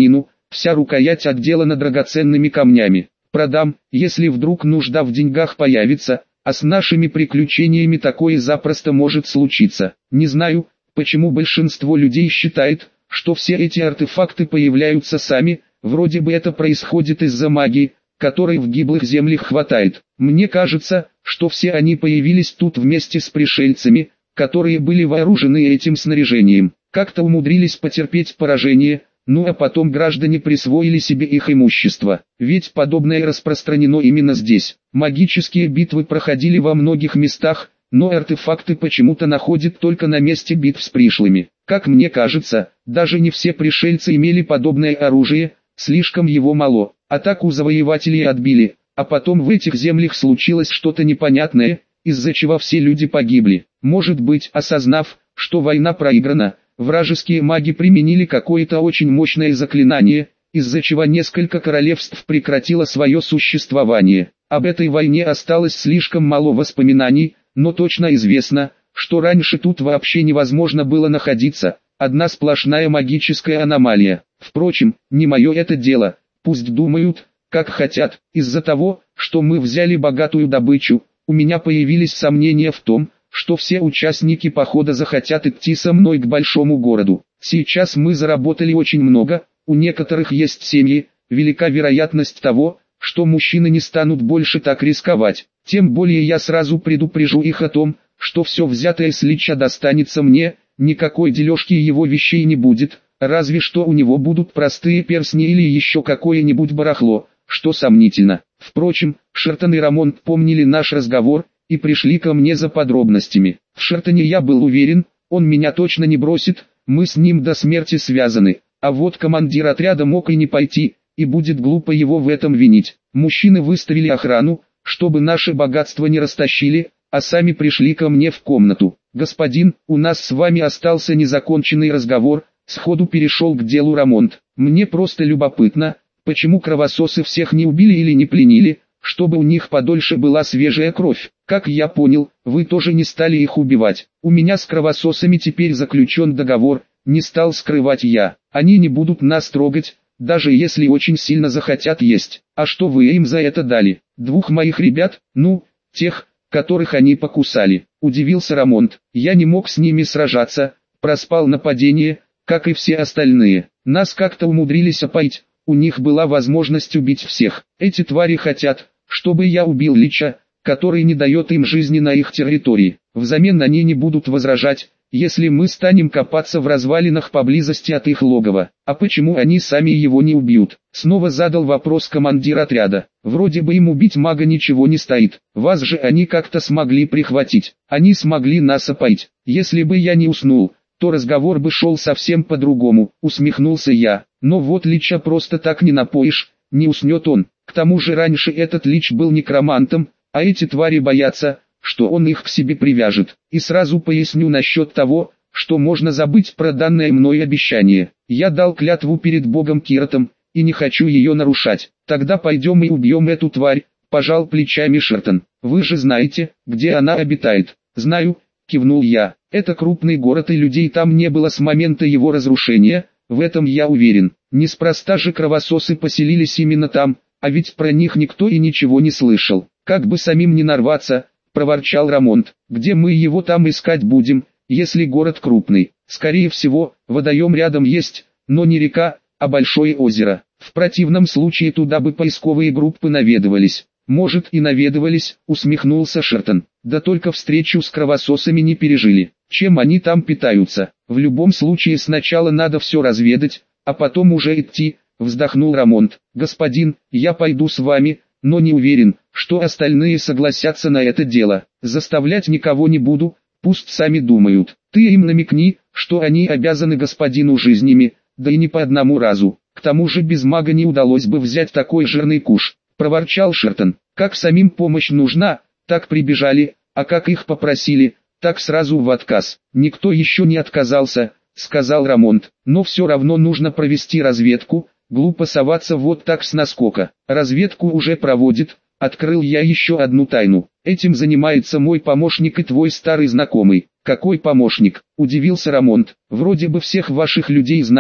Вся рукоять отделана драгоценными камнями. Продам, если вдруг нужда в деньгах появится, а с нашими приключениями такое запросто может случиться. Не знаю, почему большинство людей считает, что все эти артефакты появляются сами, вроде бы это происходит из-за магии, которой в гиблых землях хватает. Мне кажется, что все они появились тут вместе с пришельцами, которые были вооружены этим снаряжением. Как-то умудрились потерпеть поражение, ну а потом граждане присвоили себе их имущество. Ведь подобное распространено именно здесь. Магические битвы проходили во многих местах, но артефакты почему-то находят только на месте битв с пришлыми. Как мне кажется, даже не все пришельцы имели подобное оружие, слишком его мало. Атаку завоевателей отбили, а потом в этих землях случилось что-то непонятное, из-за чего все люди погибли. Может быть, осознав, что война проиграна, вражеские маги применили какое-то очень мощное заклинание, из-за чего несколько королевств прекратило свое существование. Об этой войне осталось слишком мало воспоминаний, но точно известно, что раньше тут вообще невозможно было находиться, одна сплошная магическая аномалия. Впрочем, не мое это дело, пусть думают, как хотят. Из-за того, что мы взяли богатую добычу, у меня появились сомнения в том, что все участники похода захотят идти со мной к большому городу. Сейчас мы заработали очень много, у некоторых есть семьи, велика вероятность того, что мужчины не станут больше так рисковать. Тем более я сразу предупрежу их о том, что все взятое с Лича достанется мне, никакой дележки его вещей не будет, разве что у него будут простые перстни или еще какое-нибудь барахло, что сомнительно. Впрочем, Шертон и Рамонт помнили наш разговор и пришли ко мне за подробностями. В Шертоне я был уверен, он меня точно не бросит, мы с ним до смерти связаны, а вот командир отряда мог и не пойти, и будет глупо его в этом винить. Мужчины выставили охрану, чтобы наше богатство не растащили, а сами пришли ко мне в комнату. «Господин, у нас с вами остался незаконченный разговор», сходу перешел к делу Рамонт. «Мне просто любопытно, почему кровососы всех не убили или не пленили, чтобы у них подольше была свежая кровь. Как я понял, вы тоже не стали их убивать. У меня с кровососами теперь заключен договор, не стал скрывать я. Они не будут нас трогать, даже если очень сильно захотят есть. А что вы им за это дали? Двух моих ребят, ну, тех, которых они покусали». Удивился Рамонт. «Я не мог с ними сражаться, проспал нападение, как и все остальные. Нас как-то умудрились опоить, у них была возможность убить всех. Эти твари хотят, чтобы я убил Лича, который не дает им жизни на их территории. Взамен они не будут возражать, если мы станем копаться в развалинах поблизости от их логова. А почему они сами его не убьют?» Снова задал вопрос командир отряда. «Вроде бы им убить мага ничего не стоит. Вас же они как-то смогли прихватить. Они смогли нас опоить. Если бы я не уснул, то разговор бы шел совсем по-другому», усмехнулся я. «Но вот Лича просто так не напоишь, не уснет он. К тому же раньше этот Лич был некромантом, а эти твари боятся, что он их к себе привяжет. И сразу поясню насчет того, что можно забыть про данное мной обещание. Я дал клятву перед богом Киротом, и не хочу ее нарушать. Тогда пойдем и убьем эту тварь», пожал плечами Шертон. «Вы же знаете, где она обитает». «Знаю», кивнул я. «Это крупный город и людей там не было с момента его разрушения, в этом я уверен. Неспроста же кровососы поселились именно там, а ведь про них никто и ничего не слышал. Как бы самим не нарваться», проворчал Рамонт. «Где мы его там искать будем, если город крупный? Скорее всего, водоем рядом есть, но не река, а большое озеро. В противном случае туда бы поисковые группы наведывались». «Может и наведывались», усмехнулся Шертон. «Да только встречу с кровососами не пережили. Чем они там питаются? В любом случае сначала надо все разведать, а потом уже идти», вздохнул Рамонт. «Господин, я пойду с вами, но не уверен, что остальные согласятся на это дело. Заставлять никого не буду, пусть сами думают. Ты им намекни, что они обязаны господину жизнями, да и не по одному разу. К тому же без мага не удалось бы взять такой жирный куш», проворчал Шертон. «Как самим помощь нужна, так прибежали, а как их попросили, так сразу в отказ. Никто еще не отказался», сказал Рамонт. «Но все равно нужно провести разведку, глупо соваться вот так с наскока. Разведку уже проводит». Открыл я еще одну тайну. «Этим занимается мой помощник и твой старый знакомый». «Какой помощник?» – удивился Рамонт. «Вроде бы всех ваших людей знаю,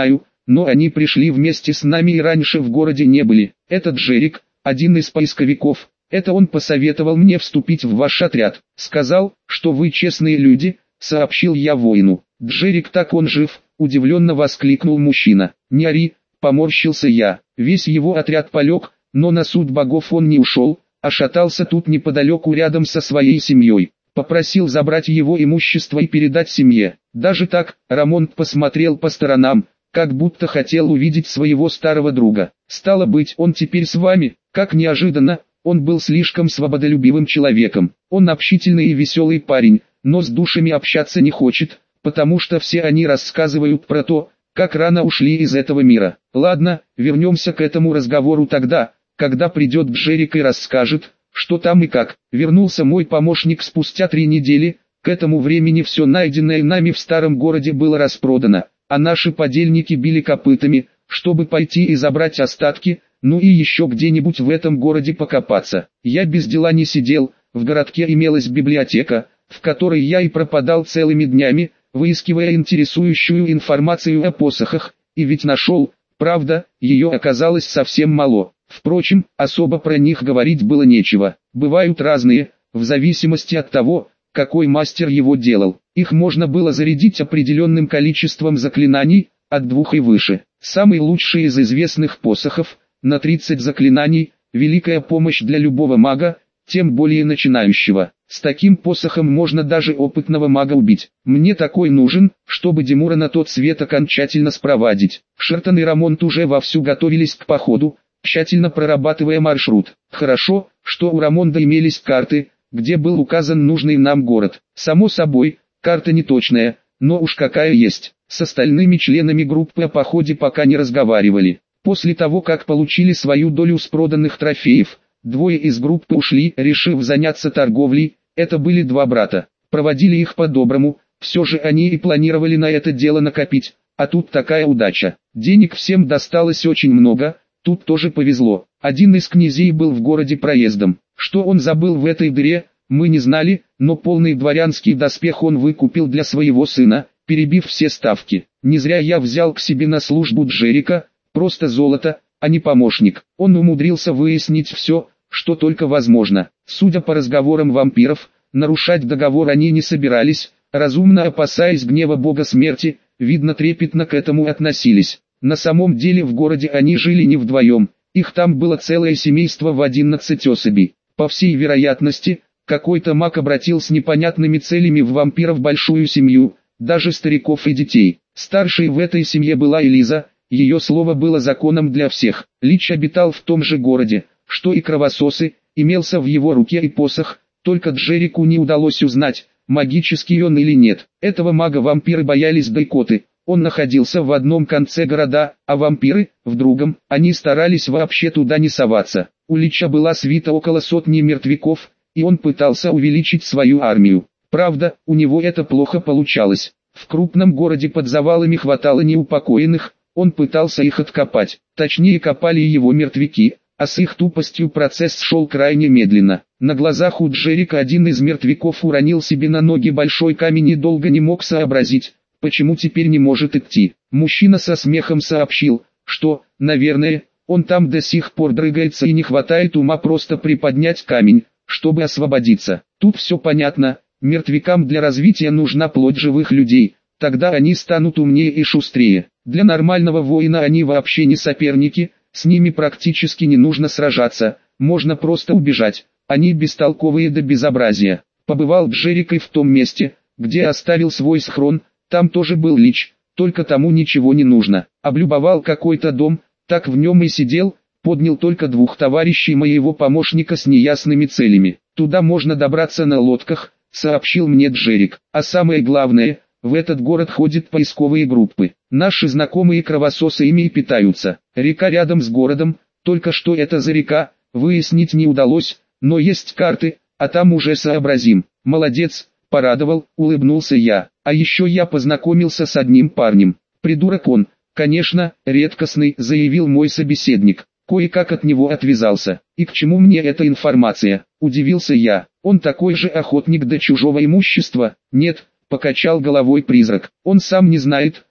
но они пришли вместе с нами и раньше в городе не были. Этот Джерик, один из поисковиков, это он посоветовал мне вступить в ваш отряд. Сказал, что вы честные люди, сообщил я воину. Джерик, так он жив, удивленно воскликнул мужчина. Не ори, поморщился я. Весь его отряд полег, но на суд богов он не ушел, а шатался тут неподалеку рядом со своей семьей. Попросил забрать его имущество и передать семье. Даже так, Рамонт посмотрел по сторонам, как будто хотел увидеть своего старого друга. Стало быть, он теперь с вами. Как неожиданно, он был слишком свободолюбивым человеком. Он общительный и веселый парень, но с душами общаться не хочет, потому что все они рассказывают про то, как рано ушли из этого мира. Ладно, вернемся к этому разговору тогда, когда придет Джерик и расскажет, что там и как. Вернулся мой помощник спустя три недели. К этому времени все найденное нами в старом городе было распродано, а наши подельники били копытами, чтобы пойти и забрать остатки, ну и еще где-нибудь в этом городе покопаться. Я без дела не сидел, в городке имелась библиотека, в которой я и пропадал целыми днями, выискивая интересующую информацию о посохах, и ведь нашел, правда, ее оказалось совсем мало. Впрочем, особо про них говорить было нечего. Бывают разные, в зависимости от того, какой мастер его делал. Их можно было зарядить определенным количеством заклинаний, от двух и выше. Самый лучший из известных посохов, на тридцать заклинаний, великая помощь для любого мага, тем более начинающего. С таким посохом можно даже опытного мага убить. Мне такой нужен, чтобы Димура на тот свет окончательно спровадить. Шертон и Рамонт уже вовсю готовились к походу, тщательно прорабатывая маршрут. Хорошо, что у Рамонда имелись карты, где был указан нужный нам город. Само собой, карта не точная, но уж какая есть. С остальными членами группы о походе пока не разговаривали. После того, как получили свою долю с проданных трофеев, двое из группы ушли, решив заняться торговлей. Это были два брата. Проводили их по-доброму, все же они и планировали на это дело накопить, а тут такая удача. Денег всем досталось очень много, тут тоже повезло. Один из князей был в городе проездом. Что он забыл в этой дыре, мы не знали, но полный дворянский доспех он выкупил для своего сына, перебив все ставки. Не зря я взял к себе на службу Джерика, просто золото, а не помощник. Он умудрился выяснить все, что только возможно. Судя по разговорам вампиров, нарушать договор они не собирались, разумно опасаясь гнева бога смерти, видно трепетно к этому относились. На самом деле в городе они жили не вдвоем, их там было целое семейство в одиннадцать особей. По всей вероятности, какой-то маг обратил с непонятными целями в вампиров большую семью, даже стариков и детей. Старшей в этой семье была Элиза, ее слово было законом для всех. Лич обитал в том же городе, что и кровососы, имелся в его руке и посох, только Джерику не удалось узнать, магический он или нет. Этого мага вампиры боялись дайкоты. Он находился в одном конце города, а вампиры – в другом. Они старались вообще туда не соваться. У Лича была свита около сотни мертвяков, и он пытался увеличить свою армию. Правда, у него это плохо получалось. В крупном городе под завалами хватало неупокоенных, он пытался их откопать. Точнее, копали его мертвяки, а с их тупостью процесс шел крайне медленно. На глазах у Джерика один из мертвяков уронил себе на ноги большой камень и долго не мог сообразить, почему теперь не может идти. Мужчина со смехом сообщил, что, наверное, он там до сих пор дрыгается и не хватает ума просто приподнять камень, чтобы освободиться. Тут все понятно, мертвякам для развития нужна плоть живых людей, тогда они станут умнее и шустрее. Для нормального воина они вообще не соперники, с ними практически не нужно сражаться, можно просто убежать, они бестолковые до безобразия. Побывал Джерик и в том месте, где оставил свой схрон, там тоже был Лич, только тому ничего не нужно. Облюбовал какой-то дом, так в нем и сидел, поднял только двух товарищей моего помощника с неясными целями. Туда можно добраться на лодках, сообщил мне Джерик. А самое главное, в этот город ходят поисковые группы. Наши знакомые кровососы ими и питаются. Река рядом с городом, только что это за река, выяснить не удалось, но есть карты, а там уже сообразим. Молодец, порадовал, улыбнулся я. А еще я познакомился с одним парнем. Придурок он, конечно, редкостный, заявил мой собеседник. Кое-как от него отвязался. И к чему мне эта информация? Удивился я. Он такой же охотник до чужого имущества? Нет, покачал головой призрак. Он сам не знает,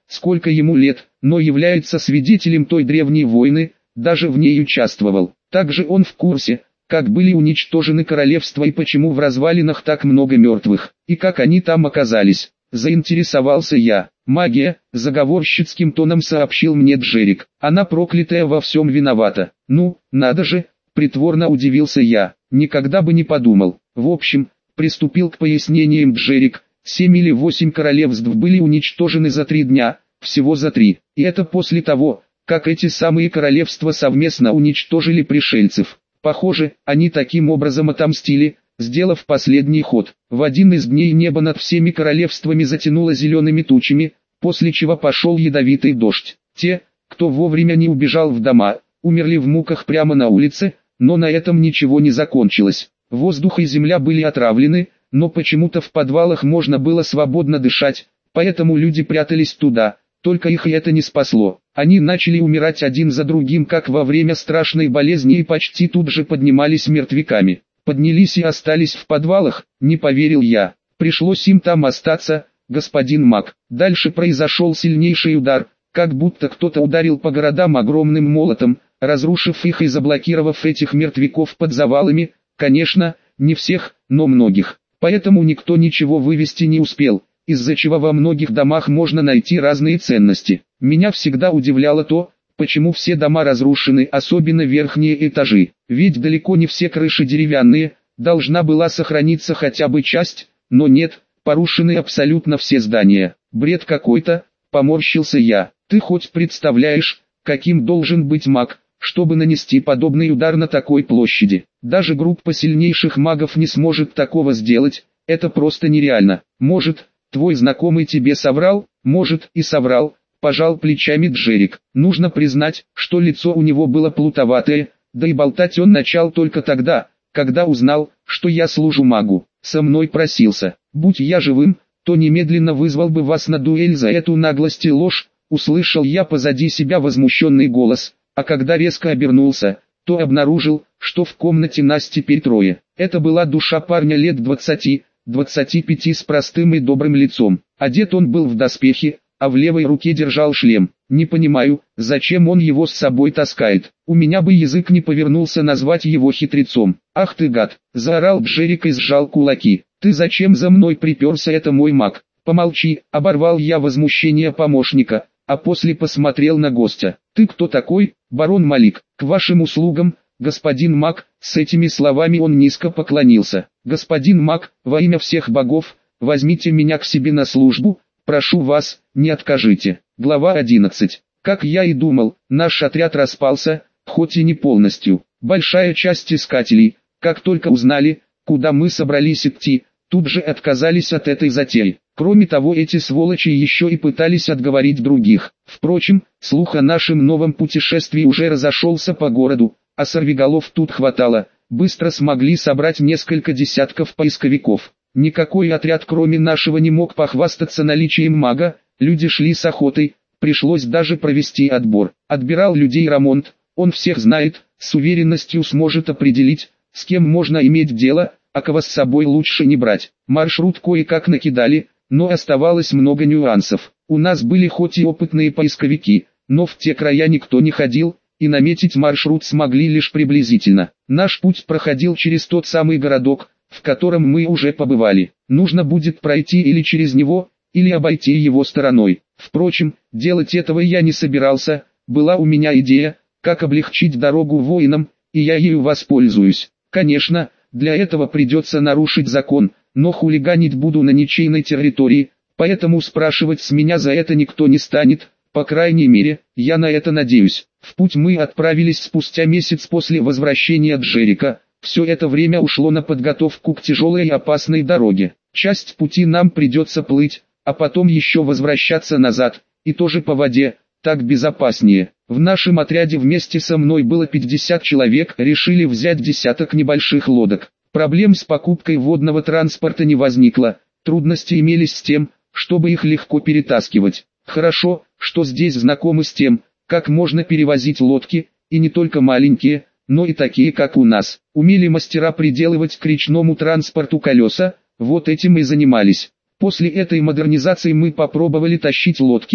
сколько ему лет, но является свидетелем той древней войны, даже в ней участвовал. Также он в курсе, как были уничтожены королевства и почему в развалинах так много мертвых, и как они там оказались. Заинтересовался я. Магия, заговорщицким тоном сообщил мне Джерик. Она проклятая во всем виновата. Ну, надо же, притворно удивился я. Никогда бы не подумал. В общем, приступил к пояснениям Джерик. Семь или восемь королевств были уничтожены за три дня, всего за три. И это после того, как эти самые королевства совместно уничтожили пришельцев. Похоже, они таким образом отомстили, сделав последний ход. В один из дней небо над всеми королевствами затянуло зелеными тучами, после чего пошел ядовитый дождь. Те, кто вовремя не убежал в дома, умерли в муках прямо на улице, но на этом ничего не закончилось. Воздух и земля были отравлены, но почему-то в подвалах можно было свободно дышать, поэтому люди прятались туда. Только их и это не спасло. Они начали умирать один за другим, как во время страшной болезни, и почти тут же поднимались мертвяками. Поднялись и остались в подвалах, не поверил я. Пришлось им там остаться, господин Мак. Дальше произошел сильнейший удар, как будто кто-то ударил по городам огромным молотом, разрушив их и заблокировав этих мертвяков под завалами. Конечно, не всех, но многих. Поэтому никто ничего вывести не успел, из-за чего во многих домах можно найти разные ценности. Меня всегда удивляло то, почему все дома разрушены, особенно верхние этажи. Ведь далеко не все крыши деревянные, должна была сохраниться хотя бы часть, но нет, порушены абсолютно все здания. Бред какой-то, поморщился я. Ты хоть представляешь, каким должен быть маг, чтобы нанести подобный удар на такой площади? Даже группа сильнейших магов не сможет такого сделать, это просто нереально. Может, твой знакомый тебе соврал? Может, и соврал, пожал плечами Джерик. Нужно признать, что лицо у него было плутоватое, да и болтать он начал только тогда, когда узнал, что я служу магу. Со мной просился. Будь я живым, то немедленно вызвал бы вас на дуэль за эту наглость и ложь. Услышал я позади себя возмущенный голос, а когда резко обернулся, то обнаружил, что в комнате нас теперь трое. Это была душа парня лет двадцати, двадцати пяти с простым и добрым лицом. Одет он был в доспехи, а в левой руке держал шлем. Не понимаю, зачем он его с собой таскает. У меня бы язык не повернулся назвать его хитрецом. Ах ты гад, заорал Джерик и сжал кулаки. Ты зачем за мной приперся, это мой маг? Помолчи, оборвал я возмущение помощника, а после посмотрел на гостя. Ты кто такой? Барон Малик, к вашим услугам, господин маг. С этими словами он низко поклонился. Господин маг, во имя всех богов, возьмите меня к себе на службу, прошу вас, не откажите. Глава одиннадцать. Как я и думал, наш отряд распался, хоть и не полностью. Большая часть искателей, как только узнали, куда мы собрались идти, тут же отказались от этой затеи. Кроме того, эти сволочи еще и пытались отговорить других. Впрочем, слух о нашем новом путешествии уже разошелся по городу, а сорвиголов тут хватало. Быстро смогли собрать несколько десятков поисковиков. Никакой отряд кроме нашего не мог похвастаться наличием мага, люди шли с охотой, пришлось даже провести отбор. Отбирал людей Рамонт, он всех знает, с уверенностью сможет определить, с кем можно иметь дело, а кого с собой лучше не брать. Маршрут кое-как накидали, но оставалось много нюансов. У нас были хоть и опытные поисковики, но в те края никто не ходил, и наметить маршрут смогли лишь приблизительно. Наш путь проходил через тот самый городок, в котором мы уже побывали. Нужно будет пройти или через него, или обойти его стороной. Впрочем, делать этого я не собирался, была у меня идея, как облегчить дорогу воинам, и я ею воспользуюсь. Конечно, для этого придется нарушить закон, но хулиганить буду на ничейной территории, поэтому спрашивать с меня за это никто не станет, по крайней мере, я на это надеюсь. В путь мы отправились спустя месяц после возвращения Джерика. Все это время ушло на подготовку к тяжелой и опасной дороге. Часть пути нам придется плыть, а потом еще возвращаться назад, и тоже по воде, так безопаснее. В нашем отряде вместе со мной было пятьдесят человек, решили взять десяток небольших лодок. Проблем с покупкой водного транспорта не возникло, трудности имелись с тем, чтобы их легко перетаскивать. Хорошо, что здесь знакомы с тем, как можно перевозить лодки, и не только маленькие, но и такие, как у нас. Умели мастера приделывать к речному транспорту колеса, вот этим и занимались. После этой модернизации мы попробовали тащить лодки,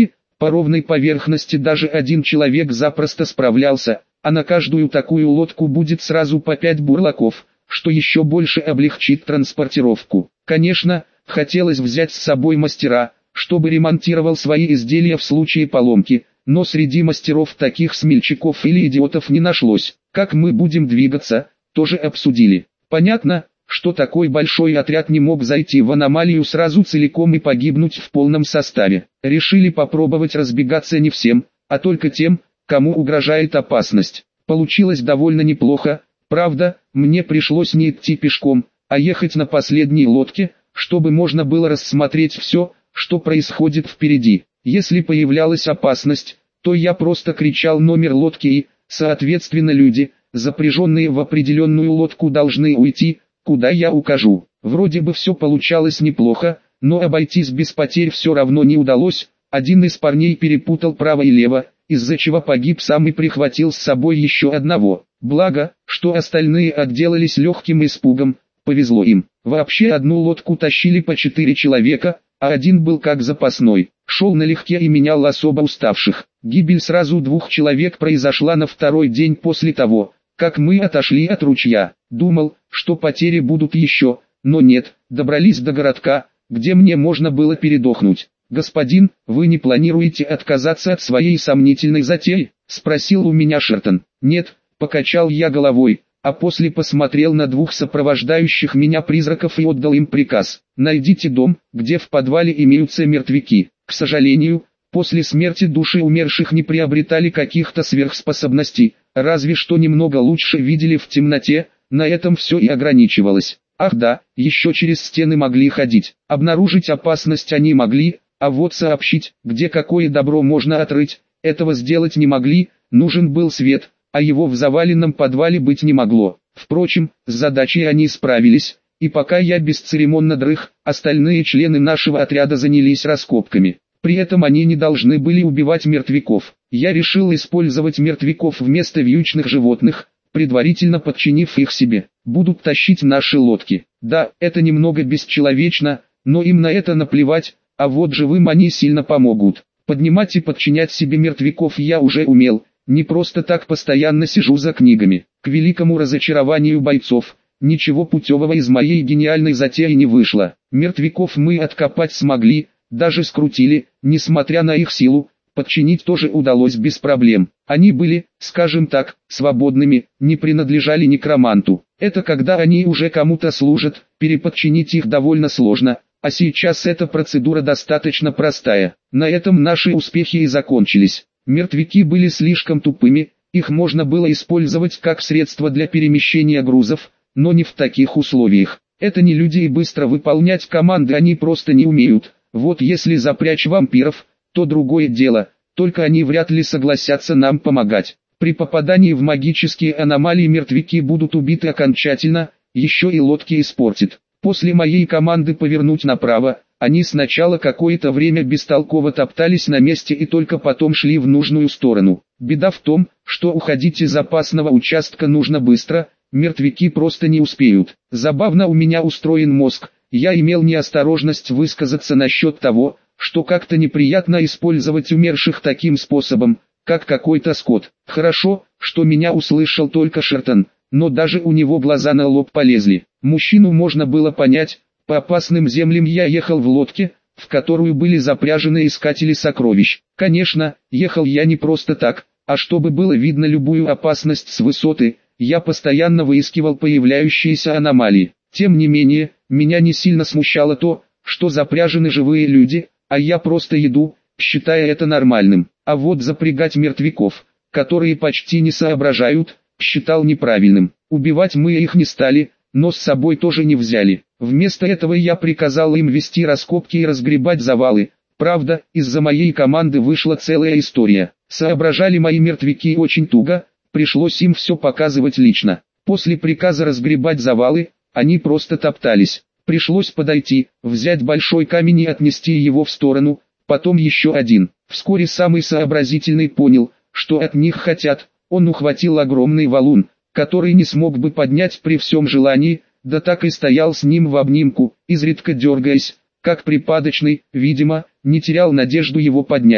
По ровной поверхности даже один человек запросто справлялся, а на каждую такую лодку будет сразу по пять бурлаков, что еще больше облегчит транспортировку. Конечно, хотелось взять с собой мастера, чтобы ремонтировал свои изделия в случае поломки, но среди мастеров таких смельчаков или идиотов не нашлось. Как мы будем двигаться, тоже обсудили. Понятно, что такой большой отряд не мог зайти в аномалию сразу целиком и погибнуть в полном составе. Решили попробовать разбегаться не всем, а только тем, кому угрожает опасность. Получилось довольно неплохо, правда, мне пришлось не идти пешком, а ехать на последней лодке, чтобы можно было рассмотреть все, что происходит впереди. Если появлялась опасность, то я просто кричал номер лодки и, соответственно, люди, запряженные в определенную лодку, должны уйти, куда я укажу. Вроде бы все получалось неплохо, но обойтись без потерь все равно не удалось. Один из парней перепутал право и лево, из-за чего погиб сам и прихватил с собой еще одного. Благо, что остальные отделались легким испугом, повезло им. Вообще одну лодку тащили по четыре человека, а один был как запасной. Шел налегке и менял особо уставших. Гибель сразу двух человек произошла на второй день после того, как мы отошли от ручья. Думал, что потери будут еще, но нет, добрались до городка, где мне можно было передохнуть. «Господин, вы не планируете отказаться от своей сомнительной затеи?» — спросил у меня Шертон. «Нет», — покачал я головой, а после посмотрел на двух сопровождающих меня призраков и отдал им приказ. «Найдите дом, где в подвале имеются мертвяки». К сожалению, после смерти души умерших не приобретали каких-то сверхспособностей, разве что немного лучше видели в темноте, на этом все и ограничивалось. Ах да, еще через стены могли ходить. Обнаружить опасность они могли, а вот сообщить, где какое добро можно отрыть, этого сделать не могли, нужен был свет, а его в заваленном подвале быть не могло. Впрочем, с задачей они справились, и пока я бесцеремонно дрых, остальные члены нашего отряда занялись раскопками. При этом они не должны были убивать мертвяков. Я решил использовать мертвяков вместо вьючных животных, предварительно подчинив их себе. Будут тащить наши лодки. Да, это немного бесчеловечно, но им на это наплевать, а вот живым они сильно помогут. Поднимать и подчинять себе мертвяков я уже умел, не просто так постоянно сижу за книгами. К великому разочарованию бойцов, ничего путевого из моей гениальной затеи не вышло. Мертвяков мы откопать смогли, даже скрутили, несмотря на их силу, подчинить тоже удалось без проблем. Они были, скажем так, свободными, не принадлежали некроманту. Это когда они уже кому-то служат, переподчинить их довольно сложно, а сейчас эта процедура достаточно простая. На этом наши успехи и закончились. Мертвяки были слишком тупыми, их можно было использовать как средство для перемещения грузов, но не в таких условиях. Это не люди и быстро выполнять команды они просто не умеют. Вот если запрячь вампиров, то другое дело, только они вряд ли согласятся нам помогать. При попадании в магические аномалии мертвяки будут убиты окончательно, еще и лодки испортит. После моей команды повернуть направо, они сначала какое-то время бестолково топтались на месте и только потом шли в нужную сторону. Беда в том, что уходить из опасного участка нужно быстро, мертвяки просто не успеют. Забавно у меня устроен мозг, я имел неосторожность высказаться насчет того, что как-то неприятно использовать умерших таким способом, как какой-то скот. Хорошо, что меня услышал только Шертон, но даже у него глаза на лоб полезли. Мужчину можно было понять, по опасным землям я ехал в лодке, в которую были запряжены искатели сокровищ. Конечно, ехал я не просто так, а чтобы было видно любую опасность с высоты, я постоянно выискивал появляющиеся аномалии. Тем не менее, меня не сильно смущало то, что запряжены живые люди, а я просто еду, считая это нормальным. А вот запрягать мертвяков, которые почти не соображают, считал неправильным. Убивать мы их не стали, но с собой тоже не взяли. Вместо этого я приказал им вести раскопки и разгребать завалы. Правда, из-за моей команды вышла целая история. Соображали мои мертвяки очень туго, пришлось им все показывать лично. После приказа разгребать завалы, они просто топтались. Пришлось подойти, взять большой камень и отнести его в сторону, потом еще один. Вскоре самый сообразительный понял, что от них хотят. Он ухватил огромный валун, который не смог бы поднять при всем желании, да так и стоял с ним в обнимку, изредка дергаясь, как припадочный, видимо, не терял надежду его поднять.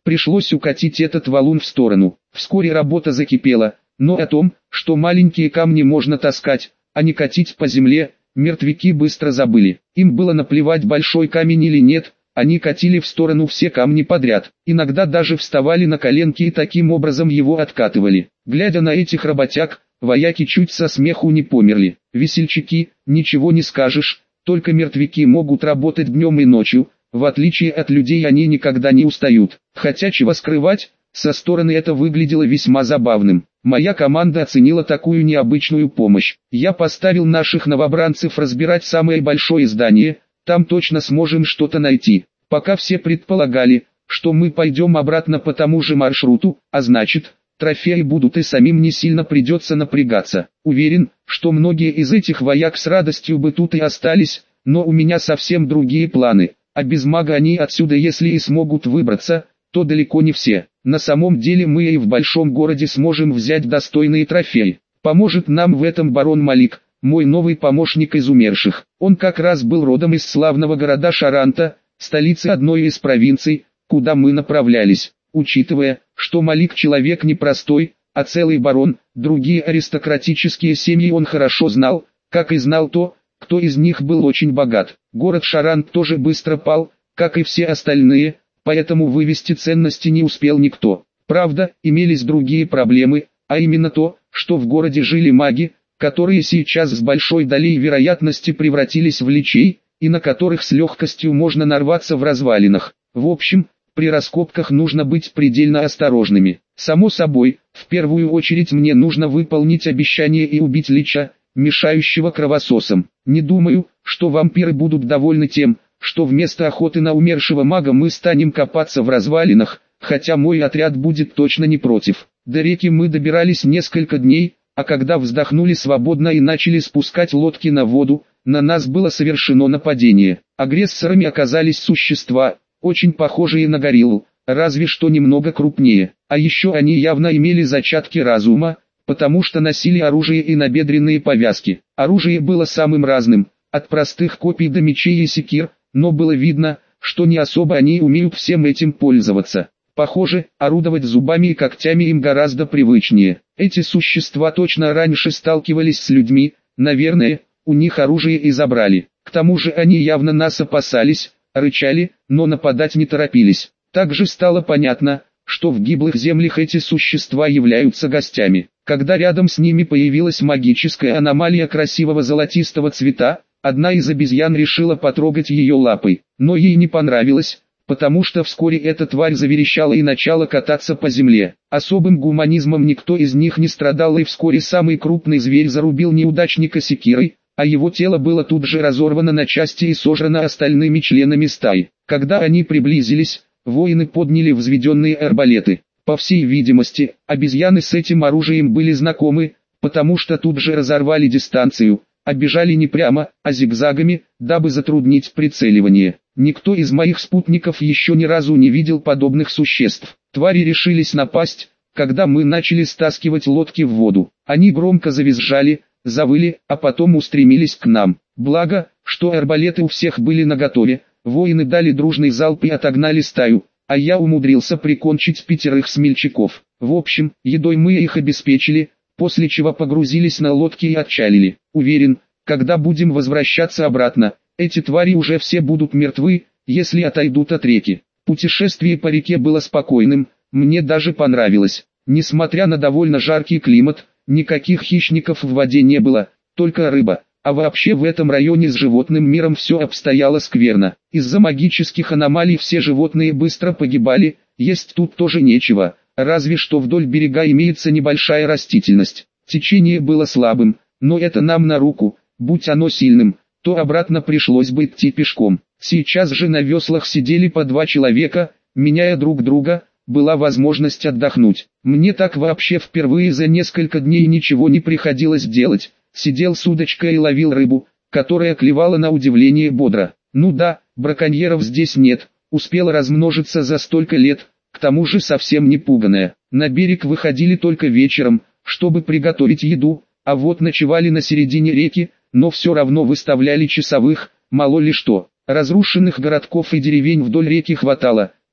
Пришлось укатить этот валун в сторону. Вскоре работа закипела, но о том, что маленькие камни можно таскать, а не катить по земле, мертвяки быстро забыли. Им было наплевать, большой камень или нет, они катили в сторону все камни подряд. Иногда даже вставали на коленки и таким образом его откатывали. Глядя на этих работяг, вояки чуть со смеху не померли. Весельчаки, ничего не скажешь, только мертвяки могут работать днем и ночью, в отличие от людей они никогда не устают. Хотя чего скрывать, со стороны это выглядело весьма забавным. Моя команда оценила такую необычную помощь. Я поставил наших новобранцев разбирать самое большое здание, там точно сможем что-то найти. Пока все предполагали, что мы пойдем обратно по тому же маршруту, а значит, трофеи будут и самим не сильно придется напрягаться. Уверен, что многие из этих вояк с радостью бы тут и остались, но у меня совсем другие планы, а без мага они отсюда, если и смогут выбраться, то далеко не все. На самом деле мы и в большом городе сможем взять достойные трофеи. Поможет нам в этом барон Малик, мой новый помощник из умерших. Он как раз был родом из славного города Шаранта, столицы одной из провинций, куда мы направлялись. Учитывая, что Малик человек непростой, а целый барон, другие аристократические семьи он хорошо знал, как и знал то, кто из них был очень богат. Город Шарант тоже быстро пал, как и все остальные, поэтому вывести ценности не успел никто. Правда, имелись другие проблемы, а именно то, что в городе жили маги, которые сейчас с большой долей вероятности превратились в личей, и на которых с легкостью можно нарваться в развалинах. В общем, при раскопках нужно быть предельно осторожными. Само собой, в первую очередь мне нужно выполнить обещание и убить лича, мешающего кровососам. Не думаю, что вампиры будут довольны тем, что вместо охоты на умершего мага мы станем копаться в развалинах, хотя мой отряд будет точно не против. До реки мы добирались несколько дней, а когда вздохнули свободно и начали спускать лодки на воду, на нас было совершено нападение. Агрессорами оказались существа, очень похожие на гориллу, разве что немного крупнее. А еще они явно имели зачатки разума, потому что носили оружие и набедренные повязки. Оружие было самым разным, от простых копий до мечей и секир, но было видно, что не особо они умеют всем этим пользоваться. Похоже, орудовать зубами и когтями им гораздо привычнее. Эти существа точно раньше сталкивались с людьми, наверное, у них оружие и забрали. К тому же они явно нас опасались, рычали, но нападать не торопились. Также стало понятно, что в гиблых землях эти существа являются гостями. Когда рядом с ними появилась магическая аномалия красивого золотистого цвета, одна из обезьян решила потрогать ее лапой, но ей не понравилось, потому что вскоре эта тварь заверещала и начала кататься по земле. Особым гуманизмом никто из них не страдал, и вскоре самый крупный зверь зарубил неудачника секирой, а его тело было тут же разорвано на части и сожрано остальными членами стаи. Когда они приблизились, воины подняли взведенные арбалеты. По всей видимости, обезьяны с этим оружием были знакомы, потому что тут же разорвали дистанцию, а бежали не прямо, а зигзагами, дабы затруднить прицеливание. Никто из моих спутников еще ни разу не видел подобных существ. Твари решились напасть, когда мы начали стаскивать лодки в воду. Они громко завизжали, завыли, а потом устремились к нам. Благо, что арбалеты у всех были наготове, воины дали дружный залп и отогнали стаю, а я умудрился прикончить пятерых смельчаков. В общем, едой мы их обеспечили, после чего погрузились на лодки и отчалили. Уверен, когда будем возвращаться обратно, эти твари уже все будут мертвы, если отойдут от реки. Путешествие по реке было спокойным, мне даже понравилось. Несмотря на довольно жаркий климат, никаких хищников в воде не было, только рыба. А вообще в этом районе с животным миром все обстояло скверно. Из-за магических аномалий все животные быстро погибали, есть тут тоже нечего, разве что вдоль берега имеется небольшая растительность. Течение было слабым, но это нам на руку, будь оно сильным, то обратно пришлось бы идти пешком. Сейчас же на веслах сидели по два человека, меняя друг друга, была возможность отдохнуть. Мне так вообще впервые за несколько дней ничего не приходилось делать. Сидел с удочкой и ловил рыбу, которая клевала на удивление бодро. Ну да, браконьеров здесь нет, успела размножиться за столько лет, к тому же совсем не пуганая. На берег выходили только вечером, чтобы приготовить еду, а вот ночевали на середине реки, но все равно выставляли часовых, мало ли что. Разрушенных городков и деревень вдоль реки хватало,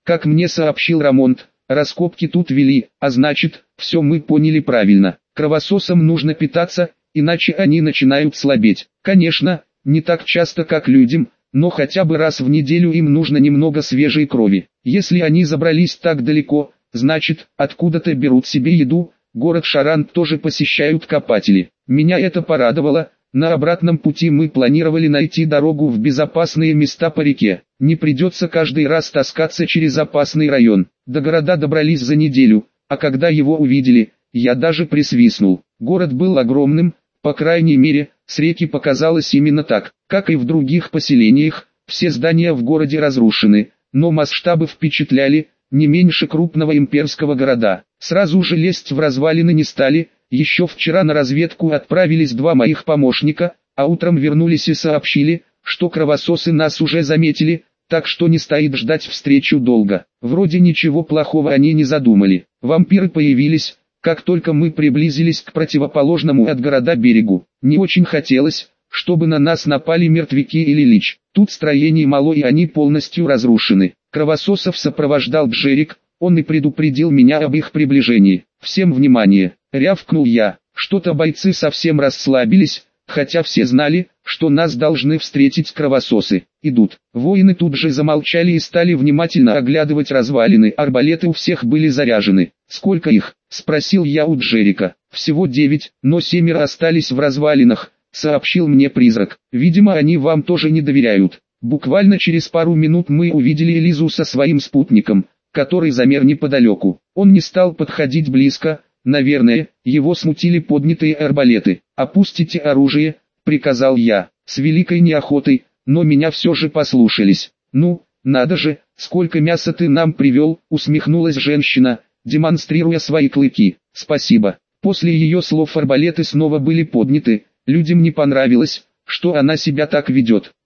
Как мне сообщил Рамонт, раскопки тут вели, а значит, все мы поняли правильно. Кровососам нужно питаться, иначе они начинают слабеть. Конечно, не так часто как людям, но хотя бы раз в неделю им нужно немного свежей крови. Если они забрались так далеко, значит, откуда-то берут себе еду. Город Шаранг тоже посещают копатели. Меня это порадовало. На обратном пути мы планировали найти дорогу в безопасные места по реке. Не придется каждый раз таскаться через опасный район. До города добрались за неделю, а когда его увидели, я даже присвистнул. Город был огромным, по крайней мере, с реки показалось именно так. Как и в других поселениях, все здания в городе разрушены, но масштабы впечатляли, не меньше крупного имперского города. Сразу же лезть в развалины не стали. Еще вчера на разведку отправились два моих помощника, а утром вернулись и сообщили, что кровососы нас уже заметили, так что не стоит ждать встречу долго. Вроде ничего плохого они не задумали. Вампиры появились, как только мы приблизились к противоположному от города берегу. Не очень хотелось, чтобы на нас напали мертвяки или лич. Тут строений мало и они полностью разрушены. Кровососов сопровождал Джерик, он и предупредил меня об их приближении. «Всем внимание!» — рявкнул я. Что-то бойцы совсем расслабились, хотя все знали, что нас должны встретить кровососы. Идут. Воины тут же замолчали и стали внимательно оглядывать развалины. Арбалеты у всех были заряжены. «Сколько их?» — спросил я у Джерика. «Всего девять, но семеро остались в развалинах», — сообщил мне призрак. «Видимо, они вам тоже не доверяют». Буквально через пару минут мы увидели Элизу со своим спутником, который замер неподалеку. Он не стал подходить близко, наверное, его смутили поднятые арбалеты. «Опустите оружие», — приказал я, с великой неохотой, но меня все же послушались. «Ну, надо же, сколько мяса ты нам привел», — усмехнулась женщина, демонстрируя свои клыки. «Спасибо». После ее слов арбалеты снова были подняты, людям не понравилось, что она себя так ведет.